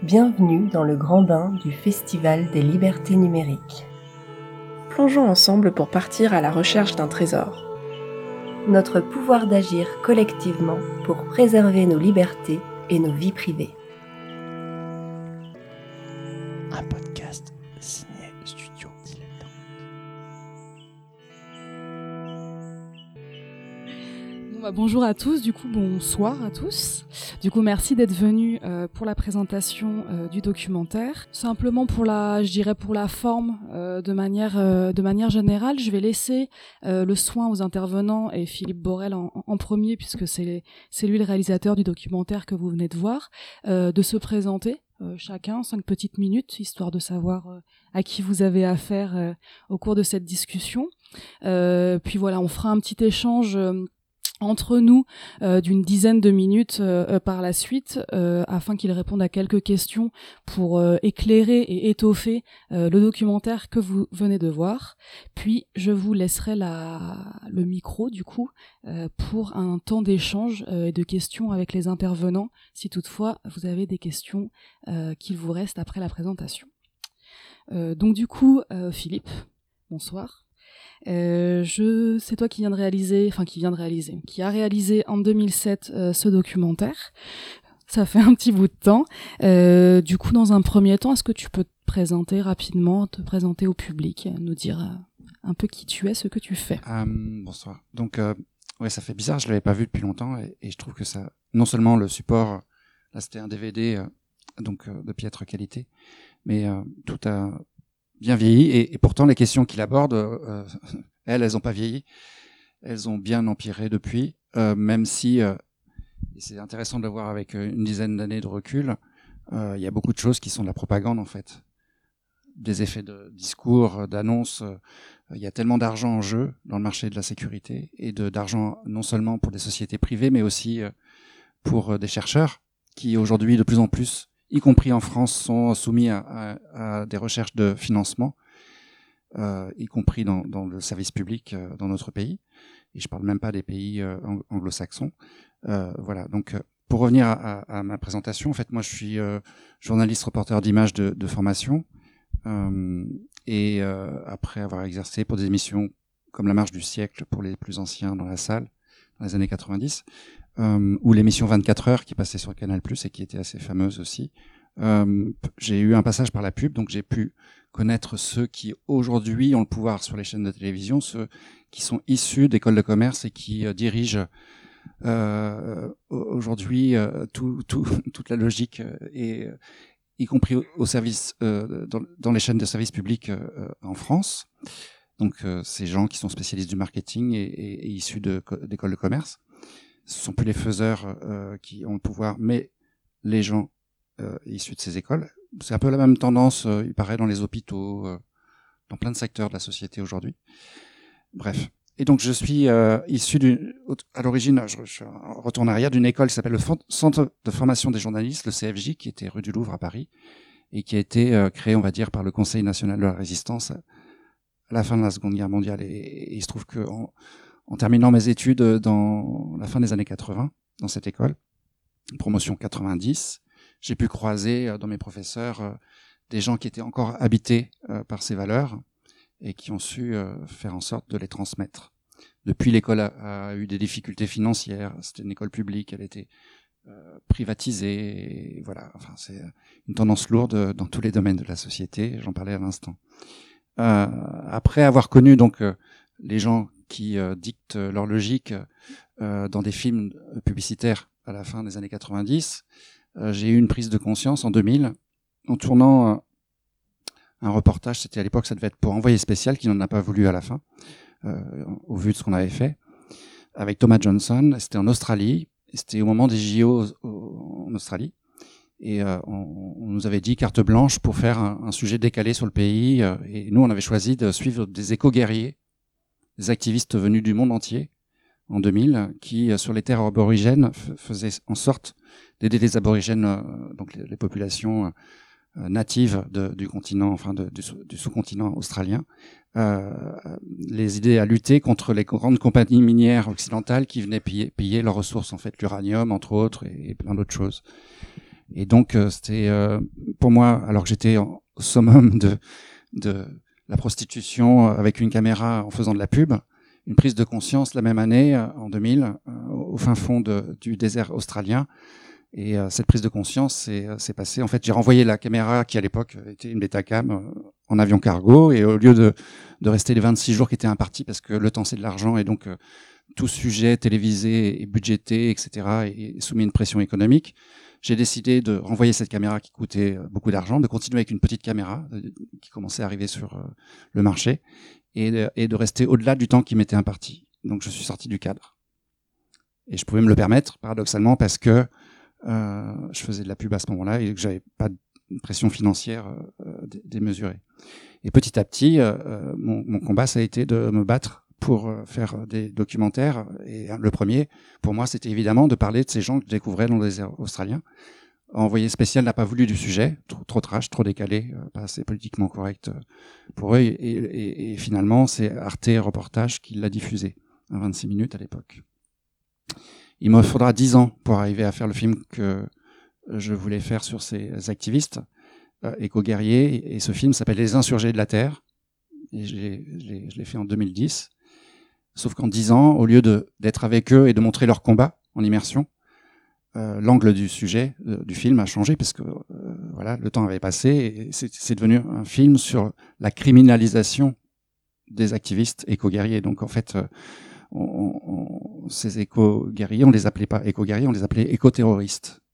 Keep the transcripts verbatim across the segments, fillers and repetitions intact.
Bienvenue dans le grand bain du Festival des libertés numériques. Plongeons ensemble pour partir à la recherche d'un trésor. Notre pouvoir d'agir collectivement pour préserver nos libertés et nos vies privées. Un podcast signé Studio Dilettante. Bon bah bonjour à tous, du coup bonsoir à tous. Du coup merci d'être venus euh, pour la présentation euh, du documentaire. Simplement pour la, je dirais pour la forme, euh, de manière euh, de manière générale, je vais laisser euh, le soin aux intervenants et Philippe Borel en, en premier puisque c'est c'est lui le réalisateur du documentaire que vous venez de voir, euh, de se présenter. Euh, chacun, cinq petites minutes, histoire de savoir euh, à qui vous avez affaire euh, au cours de cette discussion. Euh, puis voilà, on fera un petit échange euh, entre nous euh, d'une dizaine de minutes euh, par la suite euh, afin qu'ils répondent à quelques questions pour euh, éclairer et étoffer euh, le documentaire que vous venez de voir. Puis je vous laisserai la, le micro du coup euh, pour un temps d'échange euh, et de questions avec les intervenants si toutefois vous avez des questions euh, qu'il vous reste après la présentation. Euh, donc du coup euh, Philippe, bonsoir. Euh, je, c'est toi qui viens de réaliser, enfin qui vient de réaliser, qui a réalisé en deux mille sept euh, ce documentaire. Ça fait un petit bout de temps. Euh, du coup, dans un premier temps, est-ce que tu peux te présenter rapidement, te présenter au public, nous dire euh, un peu qui tu es, ce que tu fais. Euh, bonsoir. Donc, euh, ouais, ça fait bizarre, je l'avais pas vu depuis longtemps et, et je trouve que ça, non seulement le support, là c'était un D V D, euh, donc euh, de piètre qualité, mais euh, tout a bien vieilli et, et pourtant les questions qu'il aborde, euh, elles, elles ont pas vieilli, elles ont bien empiré depuis, euh, même si euh, et c'est intéressant de le voir avec une dizaine d'années de recul. Il euh, y a beaucoup de choses qui sont de la propagande en fait, des effets de discours, d'annonces. Il euh, y a tellement d'argent en jeu dans le marché de la sécurité et de d'argent non seulement pour des sociétés privées, mais aussi euh, pour euh, des chercheurs qui aujourd'hui de plus en plus, y compris en France, sont soumis à, à, à des recherches de financement, euh, y compris dans, dans le service public euh, dans notre pays. Et je parle même pas des pays euh, anglo-saxons. Euh, voilà. Donc, euh, pour revenir à, à, à ma présentation, en fait, moi, je suis euh, journaliste, reporter d'images de, de formation. Euh, et euh, après avoir exercé pour des émissions comme La Marche du siècle pour les plus anciens dans la salle, dans les années quatre-vingt-dix, euh, ou l'émission vingt-quatre heures qui passait sur Canal plus, et qui était assez fameuse aussi. Euh, j'ai eu un passage par la pub, donc j'ai pu connaître ceux qui aujourd'hui ont le pouvoir sur les chaînes de télévision, ceux qui sont issus d'écoles de commerce et qui euh, dirigent euh, aujourd'hui euh, tout, tout, toute la logique euh, et euh, y compris au, au service euh, dans, dans les chaînes de services publics euh, en France. Donc euh, ces gens qui sont spécialistes du marketing et, et, et issus de, d'écoles de commerce. Ce sont plus les faiseurs euh, qui ont le pouvoir, mais les gens euh, issus de ces écoles. C'est un peu la même tendance, euh, il paraît, dans les hôpitaux, euh, dans plein de secteurs de la société aujourd'hui. Bref. Et donc je suis euh, issu d'une, à l'origine, je, je retourne arrière, d'une école qui s'appelle le Centre de formation des journalistes, le C F J, qui était rue du Louvre à Paris, et qui a été euh, créé, on va dire, par le Conseil national de la résistance à la fin de la Seconde Guerre mondiale. Et, et il se trouve que en, en terminant mes études dans la fin des années quatre-vingts, dans cette école, promotion quatre-vingt-dix, j'ai pu croiser euh, dans mes professeurs euh, des gens qui étaient encore habités euh, par ces valeurs et qui ont su euh, faire en sorte de les transmettre. Depuis, l'école a, a eu des difficultés financières. C'était une école publique, elle était euh, privatisée. Et voilà, enfin, c'est une tendance lourde dans tous les domaines de la société. J'en parlais à l'instant. Euh, après avoir connu donc euh, les gens qui euh, dictent leur logique euh, dans des films publicitaires à la fin des années quatre-vingt-dix, euh, j'ai eu une prise de conscience en deux mille en tournant euh, un reportage. C'était à l'époque, ça devait être pour Envoyé spécial, qui n'en a pas voulu à la fin, euh, au vu de ce qu'on avait fait, avec Thomas Johnson. C'était en Australie, et c'était au moment des J O en Australie. Et euh, on, on nous avait dit carte blanche pour faire un, un sujet décalé sur le pays. Euh, et nous, on avait choisi de suivre des éco-guerriers, des activistes venus du monde entier, en deux mille, qui, euh, sur les terres aborigènes, f- faisaient en sorte d'aider les aborigènes, euh, donc les, les populations euh, natives de, du continent, enfin de, du, sous, du sous-continent australien, euh, les aider à lutter contre les grandes compagnies minières occidentales qui venaient piller, piller leurs ressources, en fait, l'uranium, entre autres, et, et plein d'autres choses. Et donc euh, c'était euh, pour moi, alors que j'étais au summum de de la prostitution avec une caméra en faisant de la pub, une prise de conscience la même année, en deux mille, euh, au fin fond de, du désert australien. Et euh, cette prise de conscience s'est, s'est passée. En fait, j'ai renvoyé la caméra qui, à l'époque, était une Betacam, euh, en avion cargo. Et au lieu de, de rester les vingt-six jours qui étaient impartis, parce que le temps, c'est de l'argent, et donc euh, tout sujet télévisé et budgété, et cetera, est soumis à une pression économique, j'ai décidé de renvoyer cette caméra qui coûtait beaucoup d'argent, de continuer avec une petite caméra euh, qui commençait à arriver sur euh, le marché, et de, et de rester au-delà du temps qui m'était imparti. Donc je suis sorti du cadre. Et je pouvais me le permettre, paradoxalement, parce que euh, je faisais de la pub à ce moment-là et que j'avais pas de pression financière euh, démesurée. Et petit à petit, euh, mon, mon combat, ça a été de me battre pour faire des documentaires. Et le premier, pour moi, c'était évidemment de parler de ces gens que je découvrais dans le désert australien. Envoyé spécial n'a pas voulu du sujet, trop, trop trash, trop décalé, euh, pas assez politiquement correct euh, pour eux. Et, et, et finalement, c'est Arte Reportage qui l'a diffusé, à vingt-six minutes à l'époque. Il me faudra dix ans pour arriver à faire le film que je voulais faire sur ces activistes euh, éco-guerriers. Et ce film s'appelle Les Insurgés de la Terre. Et je l'ai, je l'ai, je l'ai fait en deux mille dix. Sauf qu'en dix ans, au lieu de, d'être avec eux et de montrer leur combat en immersion, euh, l'angle du sujet, euh, du film a changé parce que euh, voilà, le temps avait passé et c'est, c'est devenu un film sur la criminalisation des activistes éco-guerriers. Donc en fait, euh, on, on, ces éco-guerriers, on les appelait pas éco-guerriers, on les appelait éco-terroristes.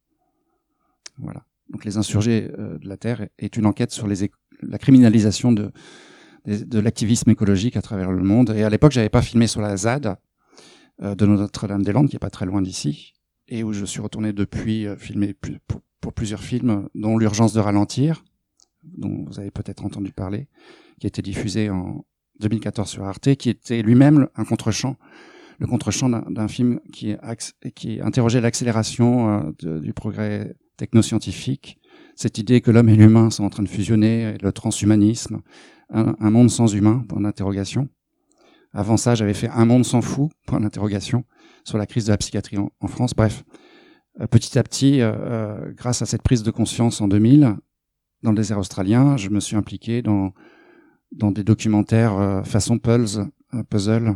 Voilà. Donc Les Insurgés euh, de la Terre est une enquête sur les éco- la criminalisation de de l'activisme écologique à travers le monde. Et à l'époque, j'avais pas filmé sur la Z A D euh, de Notre-Dame-des-Landes, qui est pas très loin d'ici, et où je suis retourné depuis euh, filmer plus, pour, pour plusieurs films, dont L'Urgence de ralentir, dont vous avez peut-être entendu parler, qui a été diffusé en deux mille quatorze sur Arte, qui était lui-même un contre-champ, le contre-champ d'un, d'un film qui, axe, qui interrogeait l'accélération euh, de, du progrès technoscientifique, cette idée que l'homme et l'humain sont en train de fusionner, le transhumanisme, Un, un monde sans humain, point d'interrogation. Avant ça, j'avais fait Un monde sans fou, point d'interrogation, sur la crise de la psychiatrie en, en France. Bref, euh, petit à petit, euh, euh, grâce à cette prise de conscience en deux mille, dans le désert australien, je me suis impliqué dans, dans des documentaires euh, façon puzzle, euh, puzzle,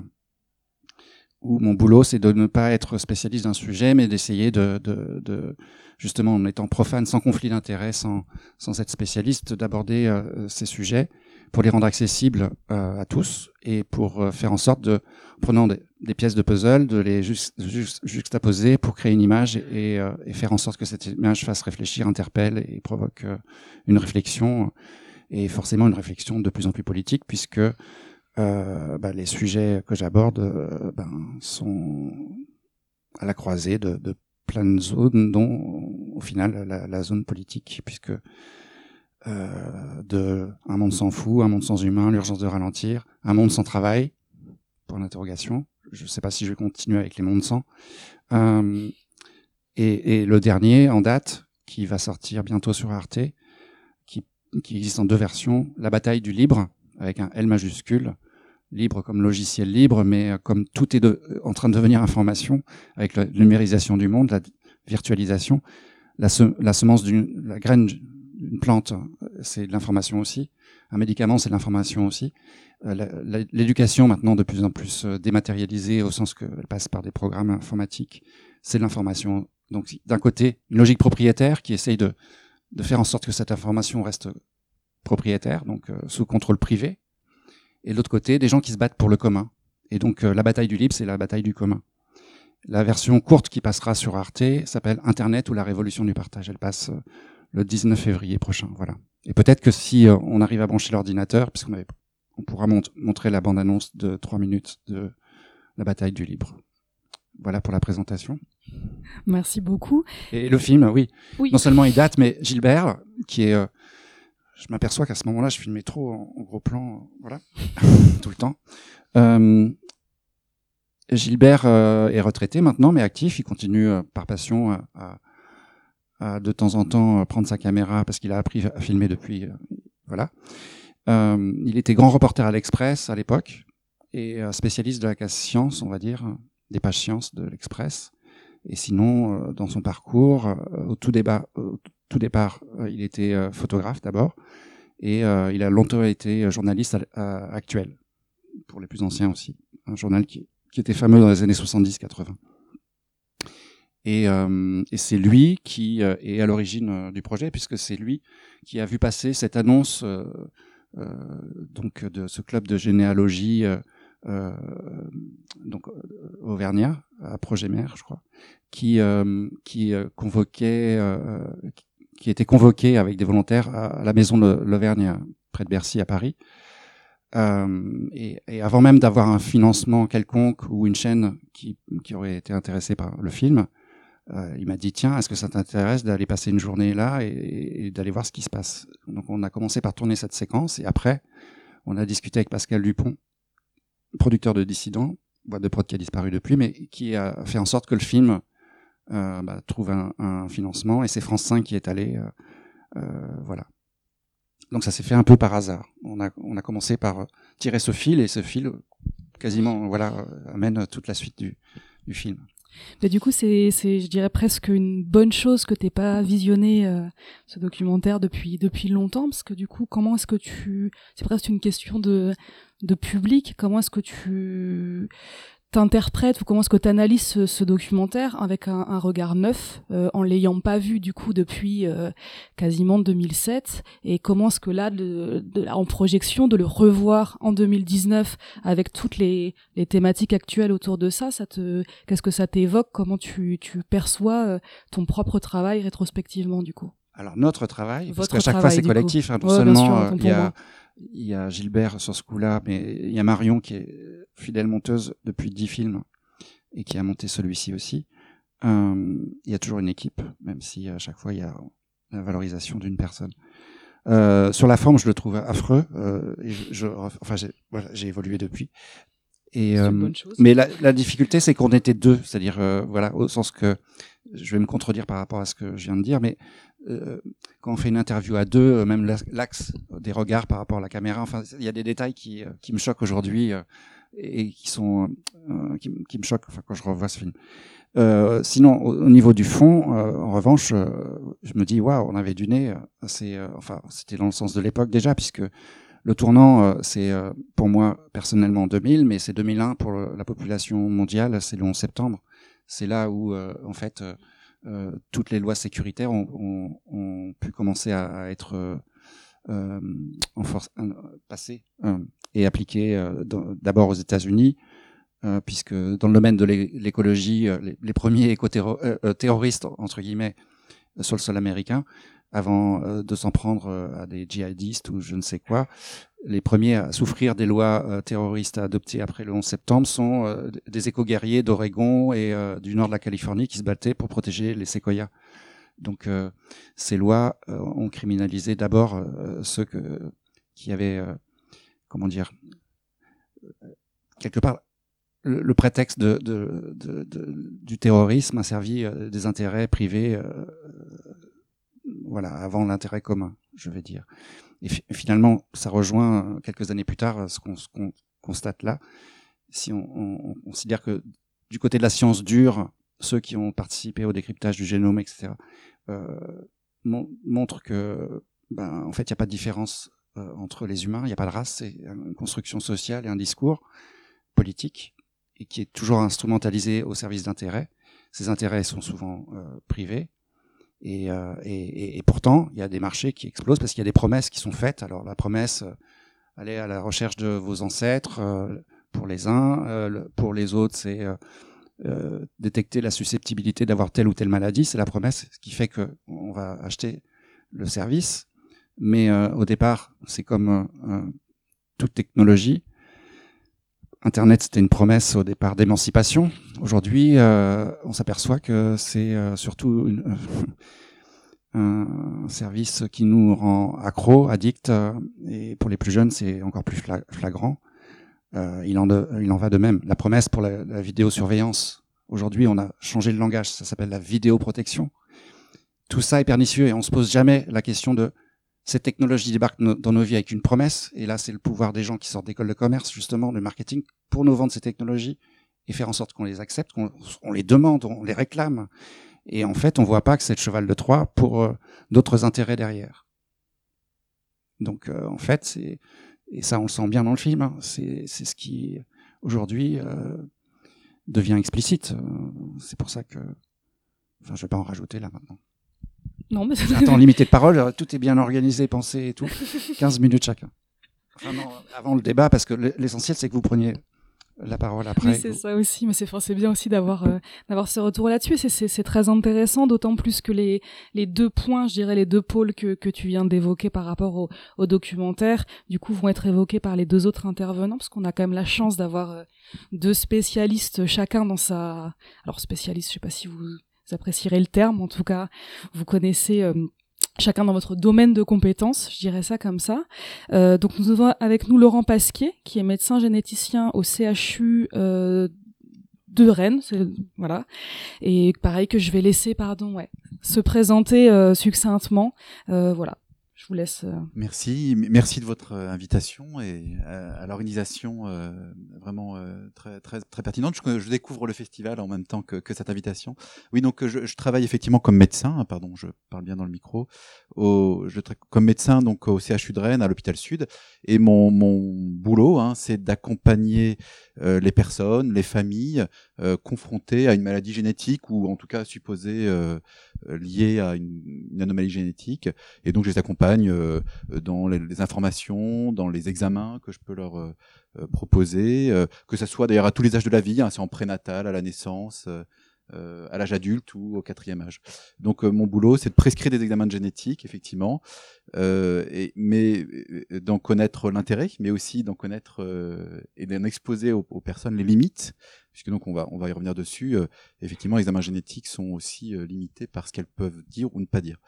où mon boulot, c'est de ne pas être spécialiste d'un sujet, mais d'essayer de, de, de justement, en étant profane, sans conflit d'intérêt, sans, sans être spécialiste, d'aborder euh, ces sujets, pour les rendre accessibles euh, à tous et pour euh, faire en sorte de, prenant des, des pièces de puzzle, de les ju- ju- juxtaposer pour créer une image et, euh, et faire en sorte que cette image fasse réfléchir, interpelle et provoque euh, une réflexion, et forcément une réflexion de plus en plus politique, puisque euh, bah, les sujets que j'aborde euh, ben, sont à la croisée de, de plein de zones, dont au final la, la zone politique, puisque Euh, de Un monde sans fou, Un monde sans humain, L'urgence de ralentir, Un monde sans travail, pour l'interrogation. Je ne sais pas si je vais continuer avec les mondes sans. Euh, et, et le dernier en date, qui va sortir bientôt sur Arte, qui, qui existe en deux versions, La bataille du libre, avec un L majuscule, libre comme logiciel libre, mais comme tout est de, en train de devenir information, avec la numérisation du monde, la virtualisation, la, se, la semence d'une, la graine une plante, c'est de l'information aussi. Un médicament, c'est de l'information aussi. Euh, la, la, l'éducation, maintenant, de plus en plus euh, dématérialisée, au sens qu'elle passe par des programmes informatiques, c'est de l'information. Donc, d'un côté, une logique propriétaire qui essaye de, de faire en sorte que cette information reste propriétaire, donc euh, sous contrôle privé. Et de l'autre côté, des gens qui se battent pour le commun. Et donc, euh, la bataille du libre, c'est la bataille du commun. La version courte qui passera sur Arte s'appelle Internet ou la révolution du partage. Elle passe euh, le dix-neuf février prochain, voilà. Et peut-être que si euh, on arrive à brancher l'ordinateur, puisqu'on avait, on pourra mont- montrer la bande-annonce de trois minutes de la bataille du libre. Voilà pour la présentation. Merci beaucoup. Et le film, oui. Oui. Non seulement il date, mais Gilbert, qui est... Euh, je m'aperçois qu'à ce moment-là, je filmais trop en, en gros plan, euh, voilà, tout le temps. Euh, Gilbert euh, est retraité maintenant, mais actif. Il continue euh, par passion à... à de temps en temps prendre sa caméra parce qu'il a appris à filmer depuis, euh, voilà. Euh, il était grand reporter à l'Express à l'époque et euh, spécialiste de la case science, on va dire, des pages sciences de l'Express. Et sinon, euh, dans son parcours, euh, au tout débat, au tout départ, euh, il était euh, photographe d'abord, et euh, il a longtemps été journaliste à, à Actuel, pour les plus anciens aussi, un journal qui, qui était fameux dans les années soixante-dix quatre-vingts. Et, euh, et c'est lui qui euh, est à l'origine euh, du projet, puisque c'est lui qui a vu passer cette annonce euh, euh, donc de ce club de généalogie euh, euh, donc euh, auvergnat à Projet-Mer, je crois, qui euh, qui euh, convoquait, euh, qui était convoqué avec des volontaires à, à la maison de l'Auvergne près de Bercy à Paris. Euh, et, et avant même d'avoir un financement quelconque ou une chaîne qui qui aurait été intéressée par le film, Euh, il m'a dit tiens, est-ce que ça t'intéresse d'aller passer une journée là et, et d'aller voir ce qui se passe. Donc on a commencé par tourner cette séquence et après on a discuté avec Pascal Dupont, producteur de Dissident, boîte de prod qui a disparu depuis, mais qui a fait en sorte que le film euh, bah, trouve un, un financement, et c'est France cinq qui est allé euh, euh, voilà. Donc ça s'est fait un peu par hasard. On a on a commencé par tirer ce fil, et ce fil quasiment voilà amène toute la suite du du film. Mais du coup, c'est, c'est, je dirais presque une bonne chose que t'aies pas visionné euh, ce documentaire depuis depuis longtemps, parce que du coup, comment est-ce que tu, c'est presque une question de de public. Comment est-ce que tu t'interprètes ou comment est-ce que t'analyses ce, ce documentaire avec un, un regard neuf, euh, en l'ayant pas vu du coup depuis euh, quasiment deux mille sept, et comment est-ce que là, de, de, en projection, de le revoir en deux mille dix-neuf avec toutes les, les thématiques actuelles autour de ça, ça te, qu'est-ce que ça t'évoque, comment tu, tu perçois euh, ton propre travail rétrospectivement du coup? Alors notre travail, Votre parce qu'à chaque travail, fois c'est du collectif, hein, non ouais, seulement sûr, euh, il y a il y a Gilbert sur ce coup-là, mais il y a Marion qui est fidèle monteuse depuis dix films et qui a monté celui-ci aussi. Euh, il y a toujours une équipe, même si à chaque fois il y a la valorisation d'une personne. Euh, sur la forme, je le trouve affreux. Euh, et je, je, enfin, j'ai, voilà, j'ai évolué depuis. Et, c'est euh, une bonne chose. Mais la, la difficulté, c'est qu'on était deux, c'est-à-dire, euh, voilà, au sens que je vais me contredire par rapport à ce que je viens de dire, mais euh, quand on fait une interview à deux, euh, même l'axe des regards par rapport à la caméra, enfin, il y a des détails qui, qui me choquent aujourd'hui euh, et qui sont, euh, qui, qui me choquent, enfin, quand je revois ce film. Euh, sinon, au, au niveau du fond, euh, en revanche, euh, je me dis, waouh, on avait du nez. C'est, euh, enfin, c'était dans le sens de l'époque déjà, puisque le tournant, euh, c'est euh, pour moi personnellement deux mille, mais c'est deux mille un pour le, la population mondiale, c'est le onze septembre. C'est là où, euh, en fait, euh, euh, toutes les lois sécuritaires ont, ont, ont pu commencer à, à être euh, euh, en force, euh, passées euh, et appliquées euh, d'abord aux États-Unis, euh, puisque dans le domaine de l'écologie, euh, les, les premiers éco-terroristes, euh, entre guillemets, sur le sol américain, avant euh, de s'en prendre euh, à des djihadistes ou je ne sais quoi. Les premiers à souffrir des lois euh, terroristes adoptées après le onze septembre sont euh, des éco-guerriers d'Oregon et euh, du nord de la Californie qui se battaient pour protéger les séquoias. Donc euh, ces lois euh, ont criminalisé d'abord euh, ceux que, qui avaient, euh, comment dire, quelque part, le, le prétexte de, de, de, de, du terrorisme a servi euh, des intérêts privés euh, voilà, avant l'intérêt commun, je vais dire. Et fi- finalement, ça rejoint quelques années plus tard ce qu'on, ce qu'on constate là. Si on, on, on considère que du côté de la science dure, ceux qui ont participé au décryptage du génome, et cetera, euh, mon, montrent que, ben, en fait, il n'y a pas de différence euh, entre les humains, il n'y a pas de race, c'est une construction sociale et un discours politique, et qui est toujours instrumentalisé au service d'intérêts. Ces intérêts sont souvent euh, privés. Et, euh, et, et pourtant, il y a des marchés qui explosent parce qu'il y a des promesses qui sont faites. Alors la promesse, euh, aller à la recherche de vos ancêtres, euh, pour les uns, euh, pour les autres, c'est euh, euh, détecter la susceptibilité d'avoir telle ou telle maladie. C'est la promesse, ce qui fait que on va acheter le service. Mais euh, au départ, c'est comme euh, toute technologie. Internet, c'était une promesse au départ d'émancipation. Aujourd'hui, euh, on s'aperçoit que c'est euh, surtout une, euh, un service qui nous rend accro, addict, euh, et pour les plus jeunes, c'est encore plus fla- flagrant. Euh, il, en de, il en va de même. La promesse pour la, la vidéosurveillance. Aujourd'hui, on a changé le langage, ça s'appelle la vidéoprotection. Tout ça est pernicieux et on se pose jamais la question de cette technologie débarque no- dans nos vies avec une promesse, et là c'est le pouvoir des gens qui sortent d'école de commerce, justement, de marketing, pour nous vendre ces technologies et faire en sorte qu'on les accepte, qu'on on les demande, on les réclame. Et en fait, on voit pas que c'est le cheval de Troie pour euh, d'autres intérêts derrière. Donc, euh, en fait, c'est et ça, on le sent bien dans le film. Hein, c'est c'est ce qui aujourd'hui euh, devient explicite. C'est pour ça que, enfin, je vais pas en rajouter là maintenant. Non, mais c'est un temps limité de parole. Tout est bien organisé, pensé et tout. quinze minutes chacun. Enfin non, avant le débat, parce que l'essentiel, c'est que vous preniez la parole après. Oui, c'est vous... ça aussi, mais c'est, c'est bien aussi d'avoir euh, d'avoir ce retour là-dessus. C'est, c'est, c'est très intéressant, d'autant plus que les les deux points, je dirais les deux pôles que que tu viens d'évoquer par rapport au, au documentaire, du coup, vont être évoqués par les deux autres intervenants, parce qu'on a quand même la chance d'avoir euh, deux spécialistes chacun dans sa. Alors spécialiste, je sais pas si vous, vous apprécierez le terme, en tout cas, vous connaissez. Euh, chacun dans votre domaine de compétences, je dirais ça comme ça. Euh, donc nous avons avec nous Laurent Pasquier, qui est médecin généticien au C H U euh, de Rennes, c'est, voilà. Et pareil que je vais laisser, pardon, ouais, se présenter euh, succinctement. Euh, voilà. Je vous laisse. Euh... Merci, merci de votre invitation et à, à l'organisation euh, vraiment euh, très très très pertinente. Je, je découvre le festival en même temps que, que cette invitation. Oui, donc je, je travaille effectivement comme médecin. Hein, pardon, je parle bien dans le micro. Au, je comme médecin donc au C H U de Rennes, à l'hôpital Sud. Et mon mon boulot, hein, c'est d'accompagner euh, les personnes, les familles euh, confrontées à une maladie génétique ou en tout cas supposée euh, liée à une, une anomalie génétique. Et donc je les accompagne Euh, dans les, les informations, dans les examens que je peux leur euh, proposer, euh, que ça soit d'ailleurs à tous les âges de la vie, hein, c'est en prénatal, à la naissance, euh, à l'âge adulte ou au quatrième âge. Donc euh, mon boulot, c'est de prescrire des examens de génétique, effectivement, euh, et, mais euh, d'en connaître l'intérêt, mais aussi d'en connaître euh, et d'en exposer aux, aux personnes les limites, puisque donc on va on va y revenir dessus. Euh, effectivement, les examens génétiques sont aussi euh, limités par ce qu'elles peuvent dire ou ne pas dire.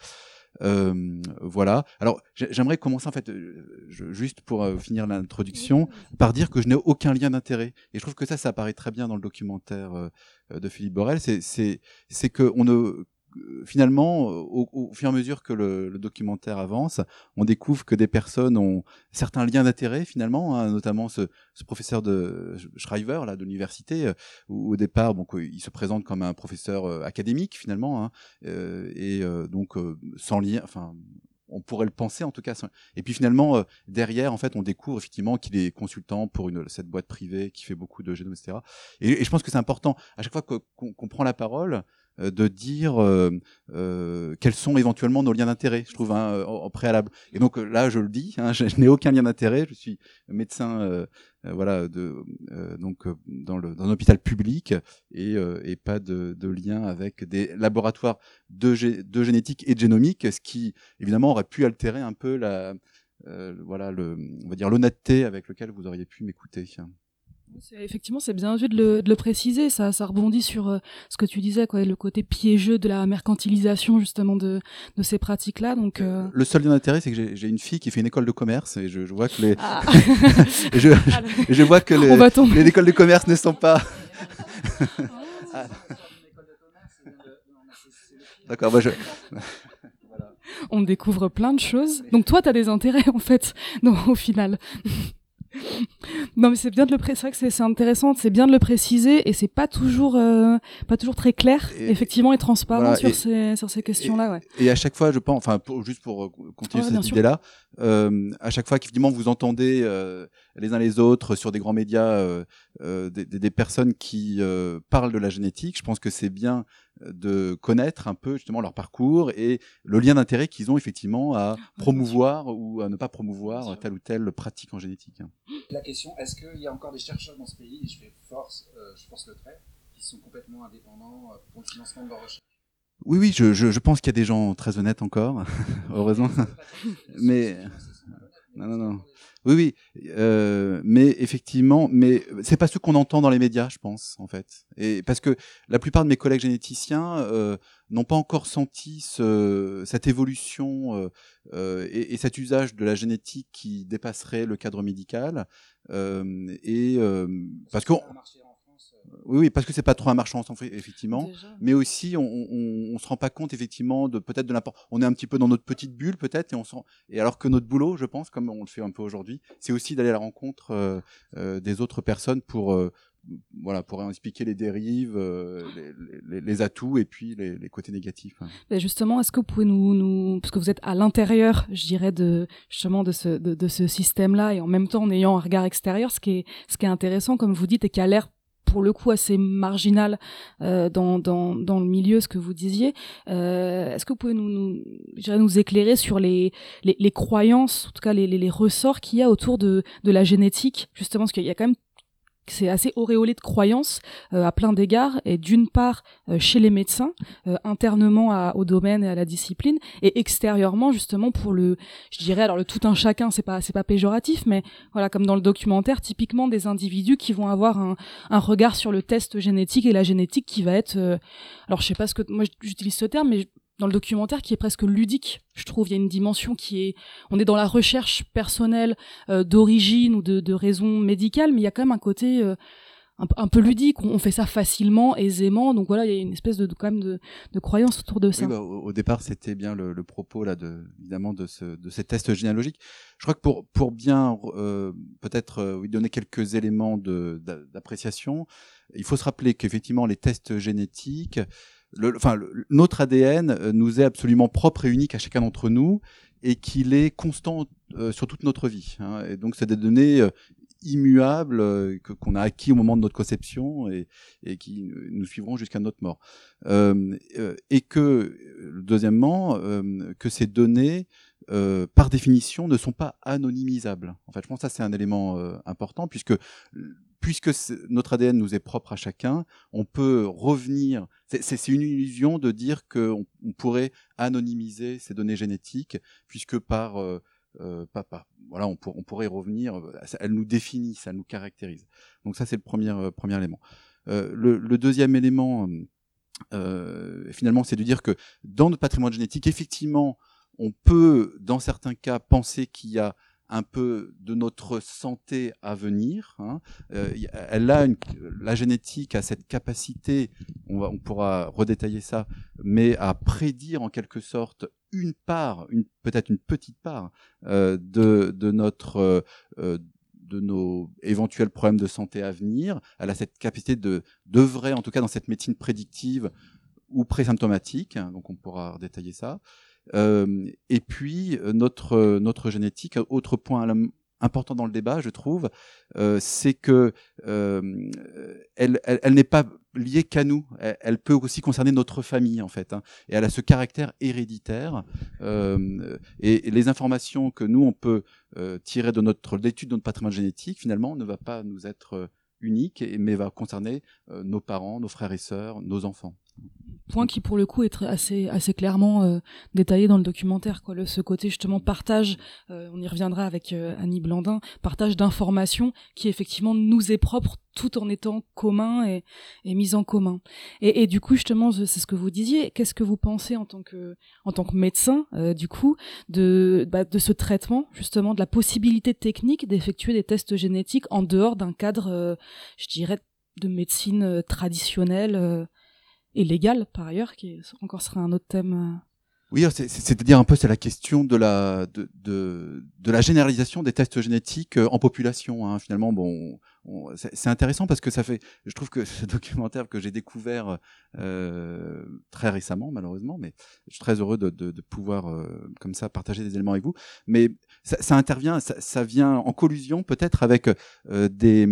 Euh, voilà. Alors, j'aimerais commencer en fait, je, juste pour euh, finir l'introduction, par dire que je n'ai aucun lien d'intérêt. Et je trouve que ça, ça apparaît très bien dans le documentaire euh, de Philippe Borel. C'est, c'est, c'est que on ne, finalement, au, au fur et à mesure que le, le documentaire avance, on découvre que des personnes ont certains liens d'intérêt finalement, hein, notamment ce, ce professeur de Schreiber là de l'université, euh, où au départ, donc il se présente comme un professeur euh, académique finalement, hein, euh, et euh, donc euh, sans lien, enfin. On pourrait le penser en tout cas. Et puis finalement, euh, derrière, en fait, on découvre effectivement qu'il est consultant pour une, cette boîte privée qui fait beaucoup de génomes, et cetera. Et, et je pense que c'est important, à chaque fois que, qu'on, qu'on prend la parole, euh, de dire euh, euh, quels sont éventuellement nos liens d'intérêt, je trouve, hein, en, en préalable. Et donc là, je le dis, hein, je, je n'ai aucun lien d'intérêt. Je suis médecin, euh, euh, voilà, de, euh, donc euh, dans, le, dans un hôpital public et, euh, et pas de, de lien avec des laboratoires de, gé, de génétique et de génomique, ce qui évidemment aurait pu altérer un peu la, euh, voilà, le, on va dire l'honnêteté avec lequel vous auriez pu m'écouter. C'est, effectivement, c'est bien vu de le, de le préciser. Ça, ça rebondit sur euh, ce que tu disais, quoi, le côté piégeux de la mercantilisation justement de, de ces pratiques-là. Donc, euh... le seul lien d'intérêt, c'est que j'ai, j'ai une fille qui fait une école de commerce et je, je vois que les, ah. et je, je, je vois que les, les écoles de commerce ne sont pas. ah. D'accord, moi je. On découvre plein de choses. Donc toi, t'as des intérêts en fait, non, au final. Non mais c'est bien de le pré- c'est vrai que c'est, c'est intéressant, c'est bien de le préciser et c'est pas toujours euh, pas toujours très clair, et, effectivement, et transparent voilà, sur et, ces sur ces questions-là, ouais. Et à chaque fois, je pense, enfin pour, juste pour continuer ouais, cette idée-là, euh, à chaque fois qu'effectivement vous entendez euh, les uns les autres sur des grands médias euh, euh, des, des personnes qui euh, parlent de la génétique, je pense que c'est bien de connaître un peu justement leur parcours et le lien d'intérêt qu'ils ont effectivement à promouvoir ou à ne pas promouvoir telle ou telle pratique en génétique. La question, est-ce qu'il y a encore des chercheurs dans ce pays, et je fais force, euh, je force le trait, qui sont complètement indépendants euh, pour le financement de leur recherche? Oui, oui, je, je, je pense qu'il y a des gens très honnêtes encore, heureusement. Mais non, non, non. Oui, oui, euh, mais effectivement, mais c'est pas ce qu'on entend dans les médias, je pense, en fait. Et parce que la plupart de mes collègues généticiens euh, n'ont pas encore senti ce, cette évolution euh, euh, et, et cet usage de la génétique qui dépasserait le cadre médical. Euh, et euh, parce que oui, oui, parce que c'est pas trop un marché en effectivement, déjà. Mais aussi on, on, on se rend pas compte effectivement de peut-être de l'importance. On est un petit peu dans notre petite bulle peut-être et on sent. Et alors que notre boulot, je pense, comme on le fait un peu aujourd'hui, c'est aussi d'aller à la rencontre euh, euh, des autres personnes pour euh, voilà, pourrait en expliquer les dérives, euh, les, les, les atouts et puis les, les côtés négatifs. Et justement, est-ce que vous pouvez nous, nous, parce que vous êtes à l'intérieur, je dirais, de justement de ce de, de ce système-là, et en même temps en ayant un regard extérieur, ce qui est ce qui est intéressant, comme vous dites, et qui a l'air pour le coup assez marginal euh, dans dans dans le milieu, ce que vous disiez. Euh, est-ce que vous pouvez nous nous je dirais nous éclairer sur les les, les croyances, en tout cas les, les les ressorts qu'il y a autour de de la génétique, justement, parce qu'il y a quand même c'est assez auréolé de croyances euh, à plein d'égards, et d'une part euh, chez les médecins, euh, internement à, au domaine et à la discipline, et extérieurement justement pour le, je dirais alors le tout un chacun, c'est pas c'est pas péjoratif, mais voilà, comme dans le documentaire, typiquement des individus qui vont avoir un, un regard sur le test génétique et la génétique qui va être, euh, alors je sais pas ce que moi j'utilise ce terme, mais dans le documentaire qui est presque ludique, je trouve. Il y a une dimension qui est, on est dans la recherche personnelle euh, d'origine ou de, de raison médicale, mais il y a quand même un côté euh, un, un peu ludique. On, on fait ça facilement, aisément. Donc voilà, il y a une espèce de, de quand même de, de croyance autour de ça. Oui, bah, au, au départ, c'était bien le, le propos là, de, évidemment, de, ce, de ces tests généalogiques. Je crois que pour pour bien euh, peut-être euh, oui, donner quelques éléments de, d'appréciation, il faut se rappeler qu'effectivement les tests génétiques, Le, enfin, le, notre A D N nous est absolument propre et unique à chacun d'entre nous, et qu'il est constant euh, sur toute notre vie. Hein, et donc, c'est des données euh, immuables euh, que, qu'on a acquis au moment de notre conception et, et qui nous suivront jusqu'à notre mort. Euh, euh, et que, deuxièmement, euh, que ces données, euh, par définition, ne sont pas anonymisables. En fait, je pense que ça, c'est un élément euh, important, puisque puisque notre A D N nous est propre à chacun, on peut revenir. C'est, c'est une illusion de dire qu'on on pourrait anonymiser ces données génétiques, puisque par, euh, euh, pas, pas, voilà, on, pour, on pourrait revenir. Elles nous définissent, elles nous caractérisent. Donc ça, c'est le premier, euh, premier élément. Euh, le, le deuxième élément, euh, finalement, c'est de dire que dans notre patrimoine génétique, effectivement, on peut, dans certains cas, penser qu'il y a un peu de notre santé à venir. Hein. Euh, elle a une, la génétique a cette capacité, on, va, on pourra redétailler ça, mais à prédire en quelque sorte une part, une, peut-être une petite part euh, de, de notre euh, de nos éventuels problèmes de santé à venir. Elle a cette capacité de d'œuvrer, en tout cas dans cette médecine prédictive ou présymptomatique. Donc on pourra détailler ça. Euh, et puis notre notre génétique, autre point important dans le débat, je trouve, euh, c'est que euh, elle, elle, elle n'est pas liée qu'à nous. Elle, elle peut aussi concerner notre famille, en fait, hein, et elle a ce caractère héréditaire. Euh, et, et les informations que nous on peut euh, tirer de notre l'étude de notre patrimoine génétique, finalement, ne va pas nous être unique, mais va concerner euh, nos parents, nos frères et sœurs, nos enfants. Point qui pour le coup est très, assez assez clairement euh, détaillé dans le documentaire, quoi. Le, ce côté justement partage, euh, on y reviendra avec euh, Annie Blandin, partage d'informations qui effectivement nous est propre tout en étant commun et, et mis en commun. Et, et du coup justement c'est ce que vous disiez. Qu'est-ce que vous pensez en tant que en tant que médecin euh, du coup de bah, de ce traitement, justement de la possibilité technique d'effectuer des tests génétiques en dehors d'un cadre, euh, je dirais, de médecine euh, traditionnelle. Euh, et légal par ailleurs, qui encore serait un autre thème. Oui, c'est, c'est-à-dire un peu c'est la question de la de de, de la généralisation des tests génétiques en population. Hein. Finalement, bon, on, c'est, c'est intéressant parce que ça fait. Je trouve que ce documentaire que j'ai découvert euh, très récemment, malheureusement, mais je suis très heureux de, de, de pouvoir euh, comme ça partager des éléments avec vous. Mais ça, ça intervient, ça, ça vient en collusion peut-être avec euh, des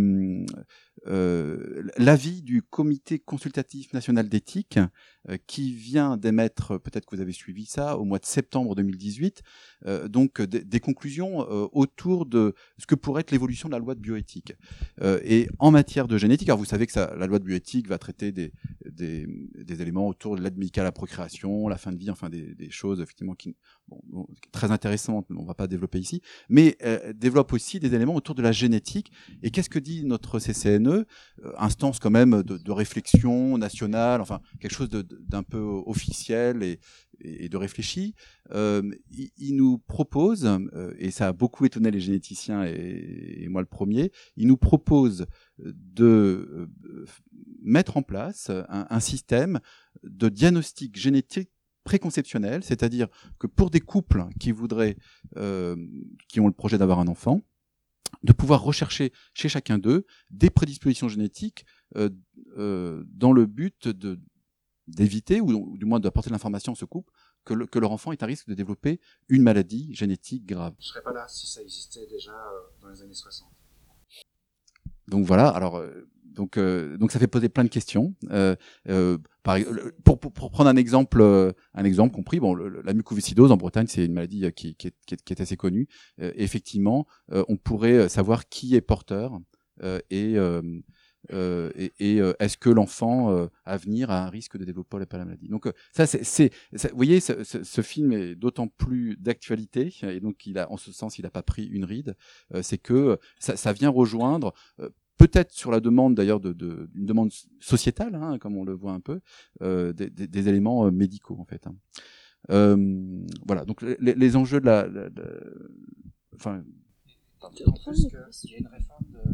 Euh, l'avis du Comité consultatif national d'éthique euh, qui vient d'émettre, peut-être que vous avez suivi ça, au mois de septembre deux mille dix-huit, euh, donc des, des conclusions euh, autour de ce que pourrait être l'évolution de la loi de bioéthique. Euh, et en matière de génétique, alors vous savez que ça, la loi de bioéthique va traiter des, des, des éléments autour de l'aide médicale à la procréation, la fin de vie, enfin des, des choses effectivement qui, bon, bon, très intéressantes, on ne va pas développer ici, mais euh, développe aussi des éléments autour de la génétique. Et qu'est-ce que dit notre C C N E, instance quand même de, de réflexion nationale, enfin quelque chose de, de, d'un peu officiel et, et de réfléchi. Euh, il, il nous propose, euh, et ça a beaucoup étonné les généticiens et, et moi le premier, il nous propose de euh, mettre en place un, un système de diagnostic génétique préconceptionnel, c'est-à-dire que pour des couples qui voudraient, euh, qui ont le projet d'avoir un enfant, de pouvoir rechercher chez chacun d'eux des prédispositions génétiques euh, euh, dans le but de, d'éviter, ou, ou du moins d'apporter de l'information à ce couple, que, le, que leur enfant est à risque de développer une maladie génétique grave. Je serais pas là si ça existait déjà euh, dans les années soixante. Donc voilà, alors euh, donc euh, donc ça fait poser plein de questions. Euh, euh, par, pour, pour, pour prendre un exemple, euh, un exemple compris, bon, le, la mucoviscidose en Bretagne, c'est une maladie qui, qui, est, qui, est, qui est assez connue. Euh, et effectivement, euh, on pourrait savoir qui est porteur euh, et euh, Euh, et, et euh, est-ce que l'enfant euh, à venir a un risque de développer la maladie. Donc euh, ça, c'est, c'est, ça, vous voyez, ce, ce, ce film est d'autant plus d'actualité, et donc il a, en ce sens, il n'a pas pris une ride. Euh, c'est que ça, ça vient rejoindre, euh, peut-être sur la demande d'ailleurs de, de, une demande sociétale, hein, comme on le voit un peu, euh, des, des, des éléments médicaux en fait. Hein. Euh, voilà. Donc les, les enjeux de la, la, la enfin. En plus qu'il y a une réforme de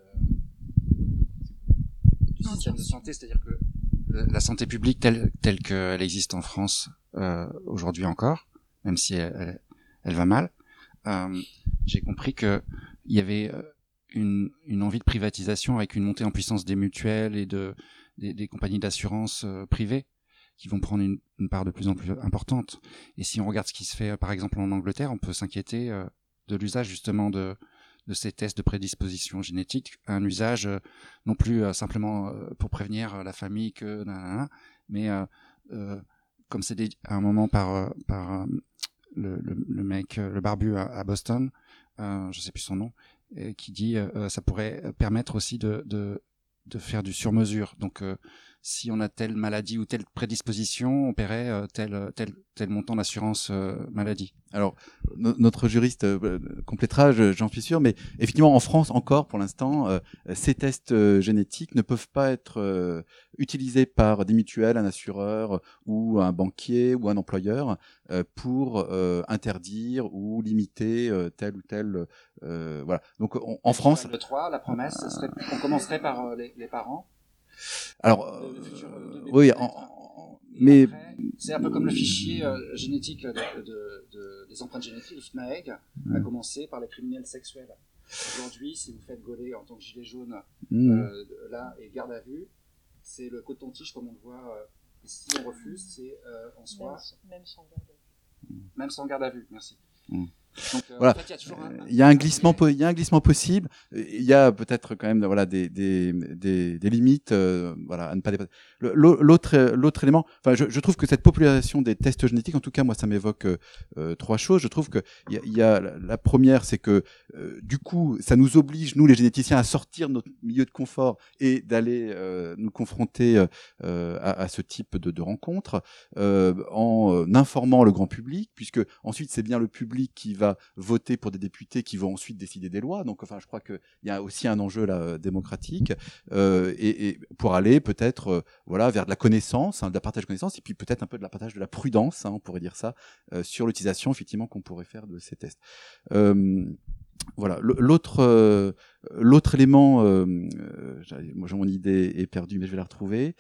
du système de santé, c'est-à-dire que la santé publique telle, telle qu'elle existe en France euh, aujourd'hui encore, même si elle, elle, elle va mal, euh, j'ai compris que il y avait une, une envie de privatisation avec une montée en puissance des mutuelles et de des, des compagnies d'assurance euh, privées qui vont prendre une, une part de plus en plus importante. Et si on regarde ce qui se fait euh, par exemple en Angleterre, on peut s'inquiéter euh, de l'usage justement de de ces tests de prédisposition génétique, un usage euh, non plus euh, simplement euh, pour prévenir euh, la famille que nanana, mais euh, euh, comme c'est dit à un moment par euh, par euh, le, le, le mec le barbu à, à Boston, euh, je sais plus son nom, et qui dit euh, ça pourrait permettre aussi de de de faire du sur-mesure. Donc euh, si on a telle maladie ou telle prédisposition, on paierait euh, tel tel tel montant d'assurance euh, maladie. Alors, no- notre juriste euh, complétera, je, j'en suis sûr, mais effectivement, en France encore, pour l'instant, euh, ces tests euh, génétiques ne peuvent pas être euh, utilisés par des mutuelles, un assureur ou un banquier ou un employeur euh, pour euh, interdire ou limiter euh, tel ou tel. Euh, voilà. Donc, on, en France, le trois, la promesse, ce serait, on commencerait par euh, les, les parents. alors, Le- euh, le futur, euh, oui, en, en- mais après, c'est un peu comme le fichier euh, génétique de, de, de, des empreintes génétiques, le F N A E G, à commencer par les criminels sexuels. Aujourd'hui, si vous faites gauler en tant que gilet jaune, mm, euh, là, et garde à vue, c'est le coton-tige comme on le voit. Euh, et si on refuse, c'est euh, en soi, Même, même sans garde à vue. même sans garde à vue. Merci. Mm. Donc, euh, Voilà. en fait, il y a toujours un, un- il y a un glissement, po- il y a un glissement possible. Il y a peut-être quand même, voilà, des des des, des limites, euh, voilà, à ne pas dépasser. Le- L'autre l'autre élément, enfin, je, je trouve que cette popularisation des tests génétiques, en tout cas, moi, ça m'évoque euh, trois choses. Je trouve que il y a, il y a la, la première, c'est que euh, du coup, ça nous oblige, nous, les généticiens, à sortir de notre milieu de confort et d'aller euh, nous confronter euh, à, à ce type de, de rencontres, euh, en euh, informant le grand public, puisque ensuite c'est bien le public qui va voter pour des députés qui vont ensuite décider des lois. Donc, enfin, je crois qu'il y a aussi un enjeu là euh, démocratique euh, et, et pour aller peut-être, euh, voilà, vers de la connaissance, hein, de la partage de connaissances, et puis peut-être un peu de la partage de la prudence, hein, on pourrait dire ça, euh, sur l'utilisation effectivement qu'on pourrait faire de ces tests. Euh, Voilà. L'autre, euh, l'autre élément, euh, euh, moi, mon idée est perdue, mais je vais la retrouver.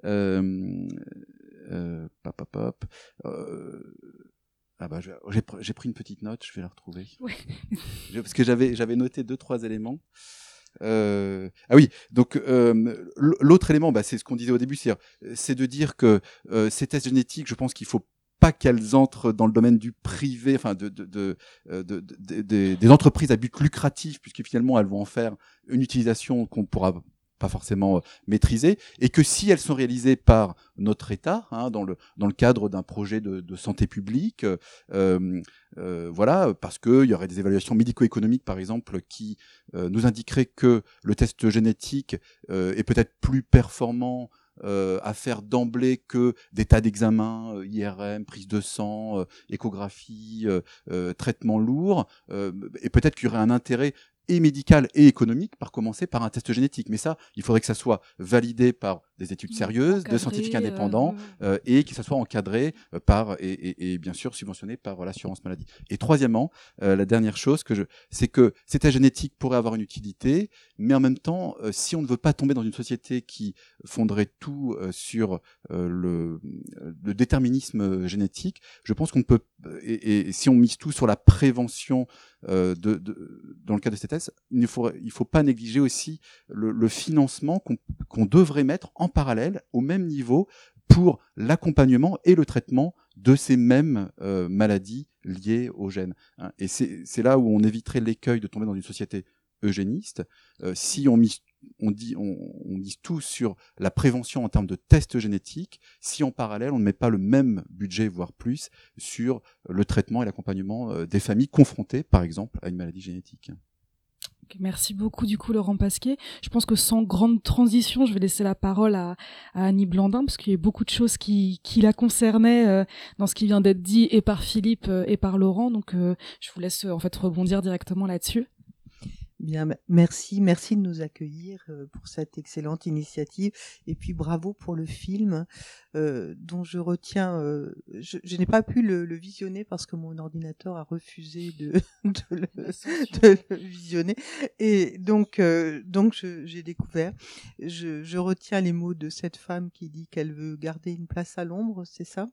Euh, euh, pop, pop, pop. Euh, ah bah, je- j'ai, pr- j'ai pris une petite note, je vais la retrouver. Ouais. Je- Parce que j'avais, j'avais noté deux, trois éléments. Euh, ah oui, donc euh, l'autre élément, bah, c'est ce qu'on disait au début, c'est, c'est de dire que euh, ces tests génétiques, je pense qu'il faut pas qu'elles entrent dans le domaine du privé, enfin de, de, de, de, de, de- de- des entreprises à but lucratif, puisque finalement elles vont en faire une utilisation qu'on pourra pas forcément euh, maîtriser, et que si elles sont réalisées par notre État, hein, dans le dans le cadre d'un projet de, de santé publique, euh, euh, voilà, parce que il y aurait des évaluations médico-économiques, par exemple, qui euh, nous indiqueraient que le test génétique euh, est peut-être plus performant Euh, à faire d'emblée que des tas d'examens, euh, I R M, prise de sang, euh, échographie, euh, euh, traitements lourds, euh, et peut-être qu'il y aurait un intérêt et médical et économique par commencer par un test génétique. Mais ça, il faudrait que ça soit validé par des études sérieuses, encadré, de scientifiques indépendants, euh... euh, et que ça soit encadré euh, par et, et, et bien sûr subventionné par euh, l'assurance maladie. Et troisièmement, euh, la dernière chose que je, c'est que cette génétique pourrait avoir une utilité, mais en même temps, euh, si on ne veut pas tomber dans une société qui fonderait tout euh, sur euh, le, le déterminisme génétique, je pense qu'on peut, et, et si on mise tout sur la prévention euh, de, de, dans le cas de ces tests, il ne faut, il faut pas négliger aussi le, le financement qu'on, qu'on devrait mettre en parallèle au même niveau pour l'accompagnement et le traitement de ces mêmes euh, maladies liées aux gènes. Hein. Et c'est, c'est là où on éviterait l'écueil de tomber dans une société eugéniste. Euh, si on mise, on, dit, on, on mise tout sur la prévention en termes de tests génétiques, si en parallèle on ne met pas le même budget, voire plus, sur le traitement et l'accompagnement euh, des familles confrontées, par exemple, à une maladie génétique. Merci beaucoup du coup Laurent Pasquier. Je pense que sans grande transition, je vais laisser la parole à, à Annie Blandin parce qu'il y a beaucoup de choses qui, qui la concernaient euh, dans ce qui vient d'être dit et par Philippe euh, et par Laurent. Donc euh, je vous laisse euh, en fait rebondir directement là-dessus. Bien, merci, merci de nous accueillir euh, pour cette excellente initiative et puis bravo pour le film euh, dont je retiens, euh, je, je n'ai pas pu le, le visionner parce que mon ordinateur a refusé de, de, le, de le visionner et donc euh, donc je, j'ai découvert, je, je retiens les mots de cette femme qui dit qu'elle veut garder une place à l'ombre, c'est ça?